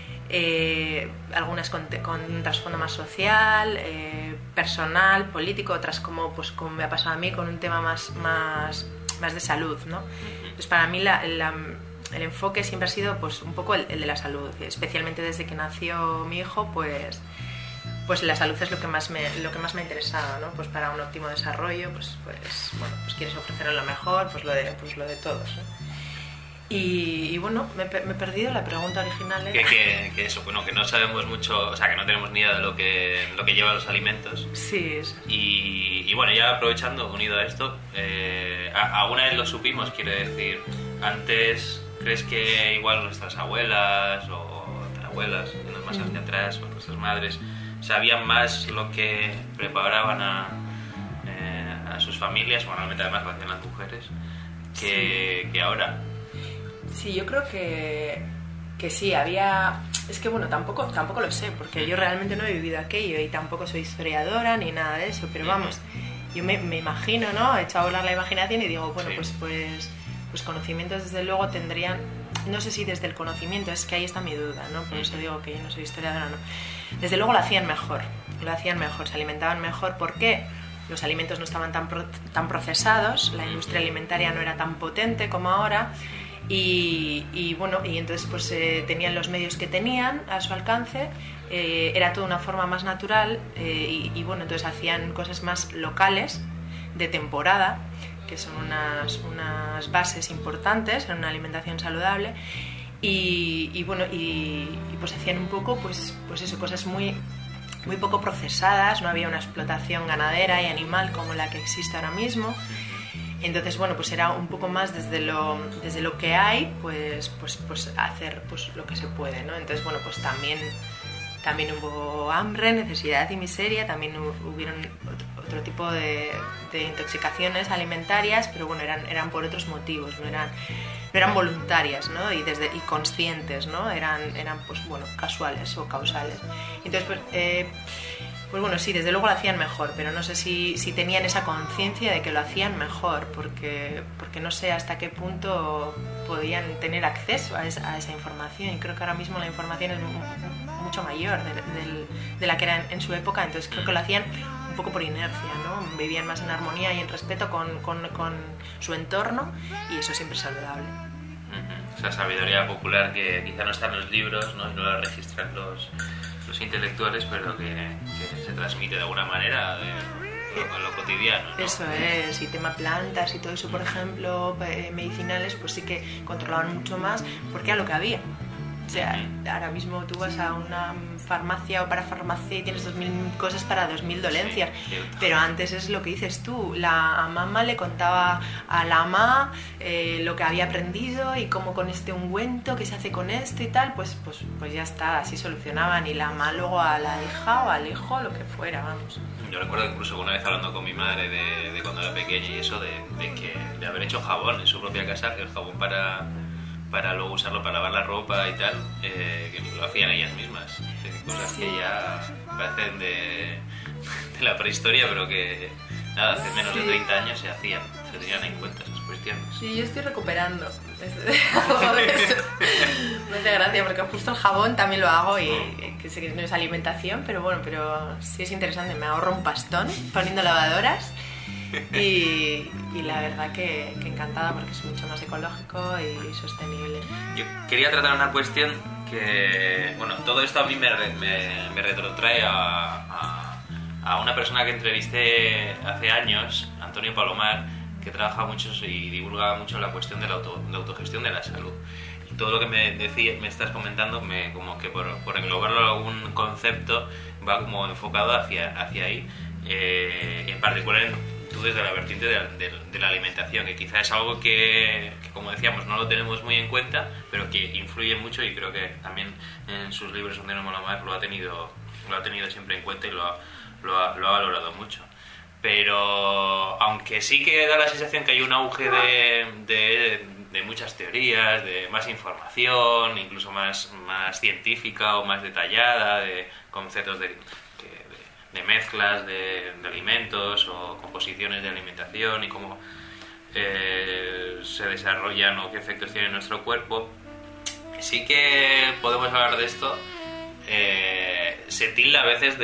[SPEAKER 9] Algunas con un trasfondo más social, personal, político, otras como me ha pasado a mí con un tema más de salud, ¿no? Pues para mí el enfoque siempre ha sido pues un poco el de la salud, especialmente desde que nació mi hijo, pues la salud es lo que más me ha interesado, ¿no? Pues para un óptimo desarrollo, pues quieres ofrecerle lo mejor, pues lo de todos, ¿no? Y bueno, me he perdido la pregunta original.
[SPEAKER 3] Que eso, bueno, que no sabemos mucho, o sea, que no tenemos ni idea de lo que llevan los alimentos.
[SPEAKER 9] Sí.
[SPEAKER 3] Y bueno, ya aprovechando, unido a esto, ¿alguna vez lo supimos? Quiero decir, antes, ¿crees que igual nuestras abuelas o abuelas, más hacia atrás, o nuestras madres, sabían más lo que preparaban a sus familias, normalmente además lo hacían las mujeres, que ahora?
[SPEAKER 9] Sí, yo creo que sí, había... Es que bueno, tampoco lo sé, porque yo realmente no he vivido aquello y tampoco soy historiadora ni nada de eso, pero vamos, yo me imagino, ¿no? He hecho a volar la imaginación y digo, bueno, pues conocimientos desde luego tendrían... No sé si desde el conocimiento, es que ahí está mi duda, ¿no? Por eso digo que yo no soy historiadora, ¿no? Desde luego lo hacían mejor, se alimentaban mejor. ¿Por qué? Los alimentos no estaban tan procesados, la industria alimentaria no era tan potente como ahora y bueno, y entonces pues tenían los medios que tenían a su alcance, era toda una forma más natural y bueno, entonces hacían cosas más locales, de temporada, que son unas bases importantes en una alimentación saludable y bueno, y pues hacían un poco pues eso, cosas muy poco procesadas, no había una explotación ganadera y animal como la que existe ahora mismo. Entonces, bueno, pues era un poco más desde lo que hay, pues hacer pues lo que se puede, ¿no? Entonces, bueno, pues también hubo hambre, necesidad y miseria, también hubieron otro tipo de intoxicaciones alimentarias, pero bueno, eran por otros motivos, no eran voluntarias, ¿no? Y conscientes, ¿no? Eran pues bueno, casuales o causales. Entonces, pues bueno, sí, desde luego lo hacían mejor, pero no sé si tenían esa conciencia de que lo hacían mejor, porque no sé hasta qué punto podían tener acceso a esa información, y creo que ahora mismo la información es mucho mayor de la que era en su época, entonces creo que lo hacían un poco por inercia, ¿no? Vivían más en armonía y en respeto con su entorno, y eso siempre es saludable.
[SPEAKER 3] Esa sabiduría popular que quizá no está en los libros, ¿no? Y no la registran los intelectuales, pero que se transmite de alguna manera en lo cotidiano, ¿no?
[SPEAKER 9] Eso es, y tema plantas y todo eso, por ejemplo, medicinales, pues sí que controlaban mucho más porque era lo que había. sea, ahora mismo tú vas a una farmacia o parafarmacia y tienes 2000 cosas para 2000 dolencias, pero antes es lo que dices tú, la mamá le contaba a la mamá lo que había aprendido y cómo con este ungüento que se hace con esto y tal, pues ya está, así solucionaban, y la mamá luego a la hija o al hijo, lo que fuera, vamos.
[SPEAKER 3] Yo recuerdo incluso una vez hablando con mi madre de cuando era pequeña y eso, de haber hecho jabón en su propia casa, el jabón para luego usarlo para lavar la ropa y tal, que lo hacían ellas mismas. Cosas que ya parecen de la prehistoria, pero que nada, hace menos de 30 años se hacían, se tenían en cuenta esas cuestiones.
[SPEAKER 9] Sí, yo estoy recuperando algo de eso. Me hace gracia porque justo el jabón también lo hago y que sé que no es alimentación, pero bueno, pero sí es interesante, me ahorro un pastón poniendo lavadoras y la verdad que encantada porque es mucho más ecológico y sostenible.
[SPEAKER 3] Yo quería tratar una cuestión que, bueno, todo esto a mí me retrotrae a una persona que entrevisté hace años, Antonio Palomar, que trabaja mucho y divulga mucho la cuestión de la autogestión de la salud. Y todo lo que me estás comentando, como que por englobarlo en algún concepto, va como enfocado hacia ahí. En particular, tú desde la vertiente de la alimentación, que quizá es algo que, como decíamos, no lo tenemos muy en cuenta, pero que influye mucho, y creo que también en sus libros Antonio Palomar lo ha tenido siempre en cuenta y lo ha valorado mucho. Pero aunque sí que da la sensación que hay un auge de muchas teorías, de más información, incluso más científica o más detallada, de conceptos de mezclas de alimentos o composiciones de alimentación y cómo se desarrollan o qué efectos tiene en nuestro cuerpo, sí que podemos hablar de esto. Se tilda a veces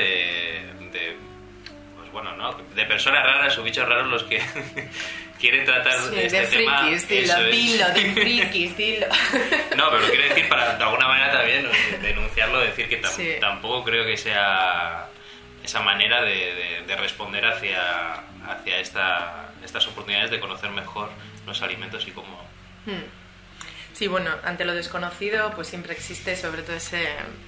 [SPEAKER 3] de personas raras o bichos raros los que quieren tratar este tema.
[SPEAKER 9] De frikis, dilo.
[SPEAKER 3] No, pero lo quiero decir para de alguna manera también denunciarlo, decir que tampoco creo que sea esa manera de responder hacia estas oportunidades de conocer mejor los alimentos y cómo.
[SPEAKER 9] Sí, bueno, ante lo desconocido pues siempre existe sobre todo ese,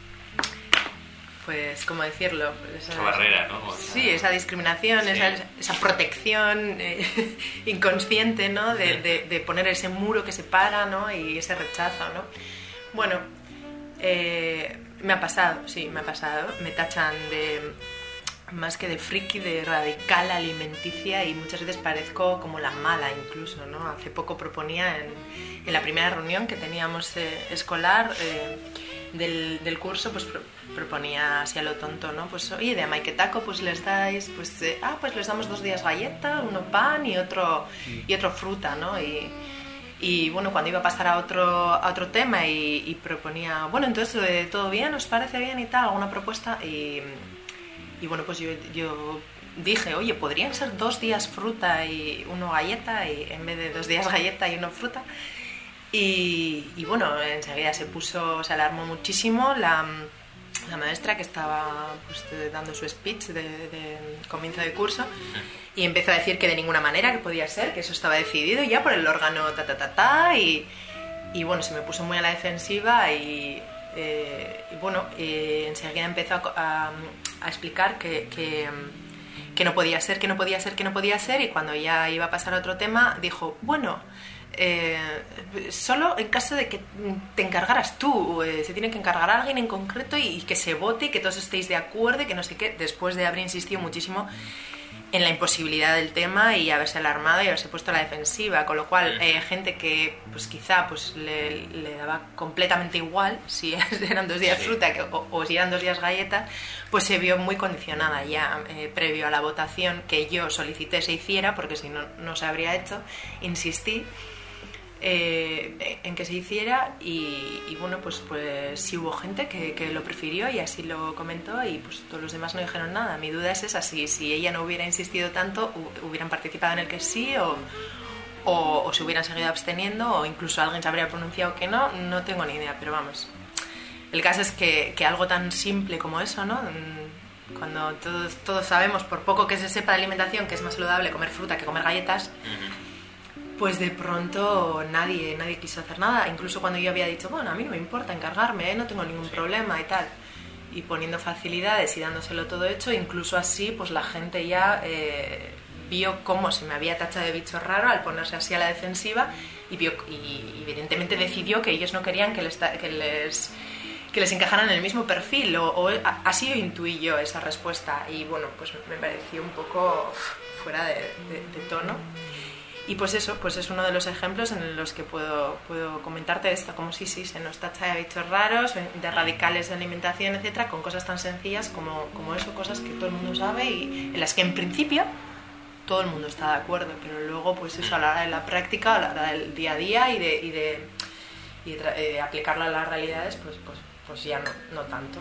[SPEAKER 9] pues, ¿cómo decirlo?
[SPEAKER 3] Esa barrera, ¿no?
[SPEAKER 9] Sí, esa discriminación, sí. esa protección inconsciente, ¿no? De poner ese muro que separa, ¿no? Y ese rechazo, ¿no? Bueno, me ha pasado. Me tachan más que de friki, de radical alimenticia, y muchas veces parezco como la mala incluso, ¿no? Hace poco proponía en la primera reunión que teníamos escolar del curso, pues proponía así a lo tonto, ¿no? Pues oye, de amaiketako pues les dais, pues les damos 2 días galleta, uno pan y otro fruta, ¿no? Y bueno, cuando iba a pasar a otro tema y proponía, bueno, entonces ¿todo bien? ¿Os parece bien y tal? ¿Alguna propuesta? Y bueno, pues yo dije, oye, podrían ser 2 días fruta y uno galleta, y en vez de 2 días galleta y uno fruta. Y bueno, enseguida se alarmó muchísimo la maestra que estaba pues, dando su speech de comienzo de curso, y empezó a decir que de ninguna manera, que podía ser, que eso estaba decidido ya por el órgano y bueno, se me puso muy a la defensiva y bueno, enseguida empezó a explicar que no podía ser, y cuando ya iba a pasar a otro tema dijo, bueno, solo en caso de que te encargaras tú, se tiene que encargar a alguien en concreto y que se vote y que todos estéis de acuerdo y que no sé qué, después de haber insistido muchísimo en la imposibilidad del tema y haberse alarmado y haberse puesto a la defensiva, con lo cual gente que pues quizá pues le daba completamente igual si eran 2 días fruta o si eran 2 días galletas, pues se vio muy condicionada ya previo a la votación que yo solicité se hiciera, porque si no se habría hecho. Insistí en que se hiciera y bueno, pues sí hubo gente que lo prefirió y así lo comentó, y pues todos los demás no dijeron nada. Mi duda es esa, si ella no hubiera insistido tanto, hubieran participado en el que sí o se hubieran seguido absteniendo, o incluso alguien se habría pronunciado que no tengo ni idea, pero vamos, el caso es que algo tan simple como eso, ¿no? Cuando todos sabemos, por poco que se sepa de alimentación, que es más saludable comer fruta que comer galletas, pues de pronto nadie quiso hacer nada, incluso cuando yo había dicho, bueno, a mí no me importa encargarme, no tengo ningún problema y tal, y poniendo facilidades y dándoselo todo hecho, incluso así pues la gente ya vio cómo se me había tachado de bicho raro al ponerse así a la defensiva y evidentemente decidió que ellos no querían que les encajaran en el mismo perfil, o así intuí yo esa respuesta, y bueno, pues me pareció un poco fuera de tono. Y pues eso, pues es uno de los ejemplos en los que puedo comentarte esto, como sí, se nos tacha de bichos raros, de radicales de alimentación, etcétera, con cosas tan sencillas como eso, cosas que todo el mundo sabe y en las que en principio todo el mundo está de acuerdo, pero luego pues eso a la hora de la práctica, a la hora del día a día y de aplicarlo a las realidades, pues ya no tanto.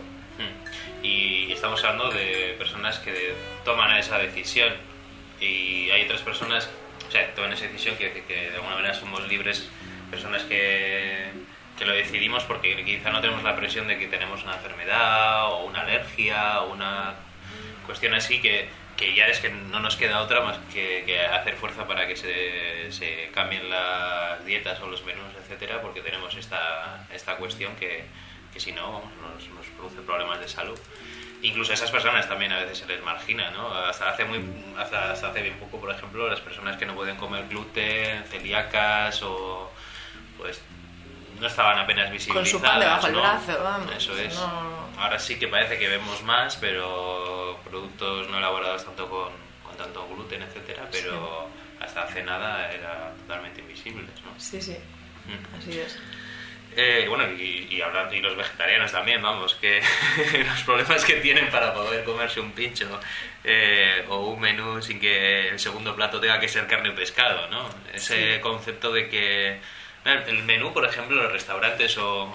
[SPEAKER 3] Y estamos hablando de personas que toman esa decisión, y hay otras personas, o sea, toman esa decisión que de alguna manera somos libres, personas que lo decidimos porque quizá no tenemos la presión de que tenemos una enfermedad o una alergia o una cuestión así, que ya es que no nos queda otra más que hacer fuerza para que se cambien las dietas o los menús, etcétera, porque tenemos esta cuestión que si no nos produce problemas de salud. Incluso a esas personas también a veces se les margina, ¿no? Hasta hace bien poco, por ejemplo, las personas que no pueden comer gluten, celíacas o pues no estaban apenas visibilizadas.
[SPEAKER 9] Con su pan debajo del
[SPEAKER 3] ¿no?
[SPEAKER 9] brazo, vamos.
[SPEAKER 3] Eso es.
[SPEAKER 9] No.
[SPEAKER 3] Ahora sí que parece que vemos más, pero productos no elaborados tanto con tanto gluten, etcétera, pero sí, hasta hace nada eran totalmente invisibles, ¿no?
[SPEAKER 9] Sí. Así es.
[SPEAKER 3] Bueno, y hablando, y los vegetarianos también, vamos, que los problemas que tienen para poder comerse un pincho o un menú sin que el segundo plato tenga que ser carne o pescado, ¿no? Ese concepto de que el menú, por ejemplo, en los restaurantes o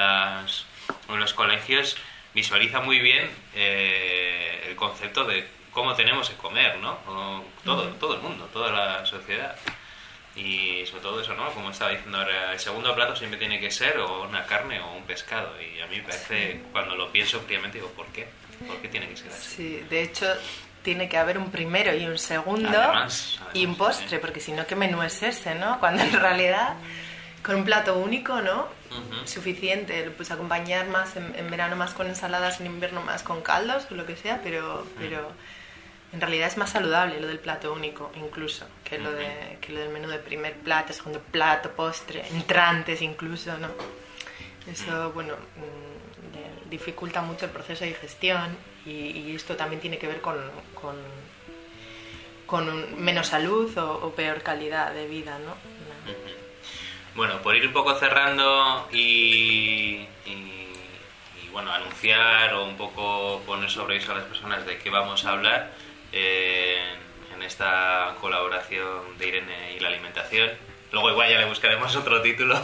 [SPEAKER 3] en los colegios visualiza muy bien el concepto de cómo tenemos que comer, ¿no? Todo el mundo, toda la sociedad. Y sobre todo eso, ¿no? Como estaba diciendo ahora, el segundo plato siempre tiene que ser o una carne o un pescado. Y a mí me parece, cuando lo pienso fríamente, digo, ¿por qué? ¿Por qué tiene que ser así?
[SPEAKER 9] Sí, de hecho, tiene que haber un primero y un segundo
[SPEAKER 3] además,
[SPEAKER 9] y un postre, porque si no, ¿qué menú es ese, no? Cuando en realidad, con un plato único, ¿no? Suficiente, pues acompañar más en verano más con ensaladas, en invierno más con caldos o lo que sea, pero en realidad es más saludable lo del plato único, incluso, que lo del menú de primer plato, segundo plato, postre, entrantes incluso, ¿no? Eso, bueno, dificulta mucho el proceso de digestión y esto también tiene que ver con menos salud o peor calidad de vida, ¿no?
[SPEAKER 3] Bueno, por ir un poco cerrando y bueno, anunciar o un poco poner sobre eso a las personas de qué vamos a hablar en esta colaboración de Irene y la alimentación. Luego igual ya le buscaremos otro título.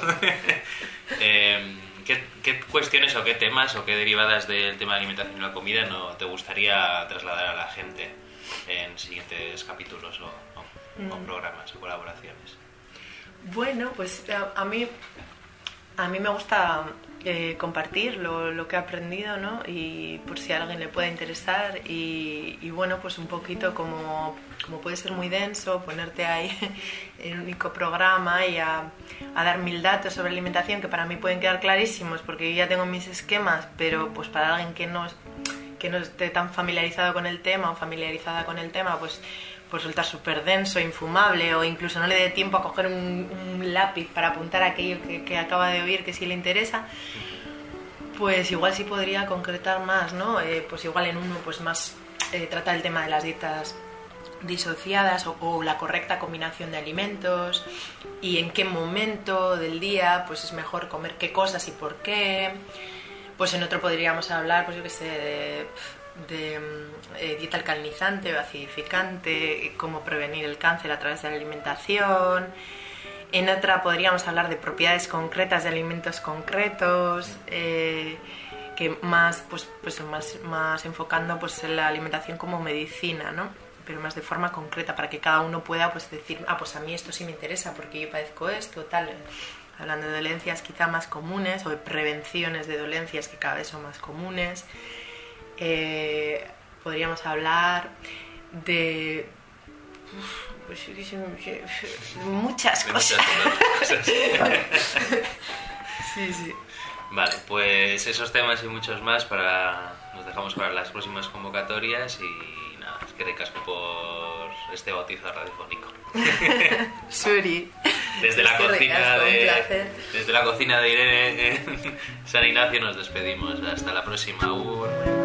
[SPEAKER 3] ¿Qué cuestiones o qué temas o qué derivadas del tema de alimentación y la comida no te gustaría trasladar a la gente en siguientes capítulos o programas o colaboraciones?
[SPEAKER 9] Bueno, pues a mí me gusta compartir lo que he aprendido, ¿no? Y por si a alguien le puede interesar y bueno, pues un poquito como puede ser muy denso, ponerte ahí en un único programa y a dar 1000 datos sobre alimentación que para mí pueden quedar clarísimos porque yo ya tengo mis esquemas, pero pues para alguien que no esté tan familiarizado con el tema o familiarizada con el tema, pues resulta súper denso, infumable, o incluso no le dé tiempo a coger un lápiz para apuntar aquello que acaba de oír que sí le interesa, pues igual sí podría concretar más, ¿no? Pues igual en uno pues más trata el tema de las dietas disociadas o la correcta combinación de alimentos y en qué momento del día pues es mejor comer qué cosas y por qué. Pues en otro podríamos hablar, pues yo qué sé, de dieta alcalinizante o acidificante, cómo prevenir el cáncer a través de la alimentación. En otra podríamos hablar de propiedades concretas de alimentos concretos, que más enfocando pues en la alimentación como medicina, ¿no? Pero más de forma concreta para que cada uno pueda pues decir, pues a mí esto sí me interesa porque yo padezco esto, tal. Hablando de dolencias quizá más comunes o de prevenciones de dolencias que cada vez son más comunes. Podríamos hablar de Pues muchas cosas. Sí.
[SPEAKER 3] Vale, pues esos temas y muchos más nos dejamos para las próximas convocatorias y nada, es que ricasco por este bautizo radiofónico.
[SPEAKER 9] Suri.
[SPEAKER 3] Desde la cocina de Irene en San Ignacio nos despedimos. Hasta la próxima.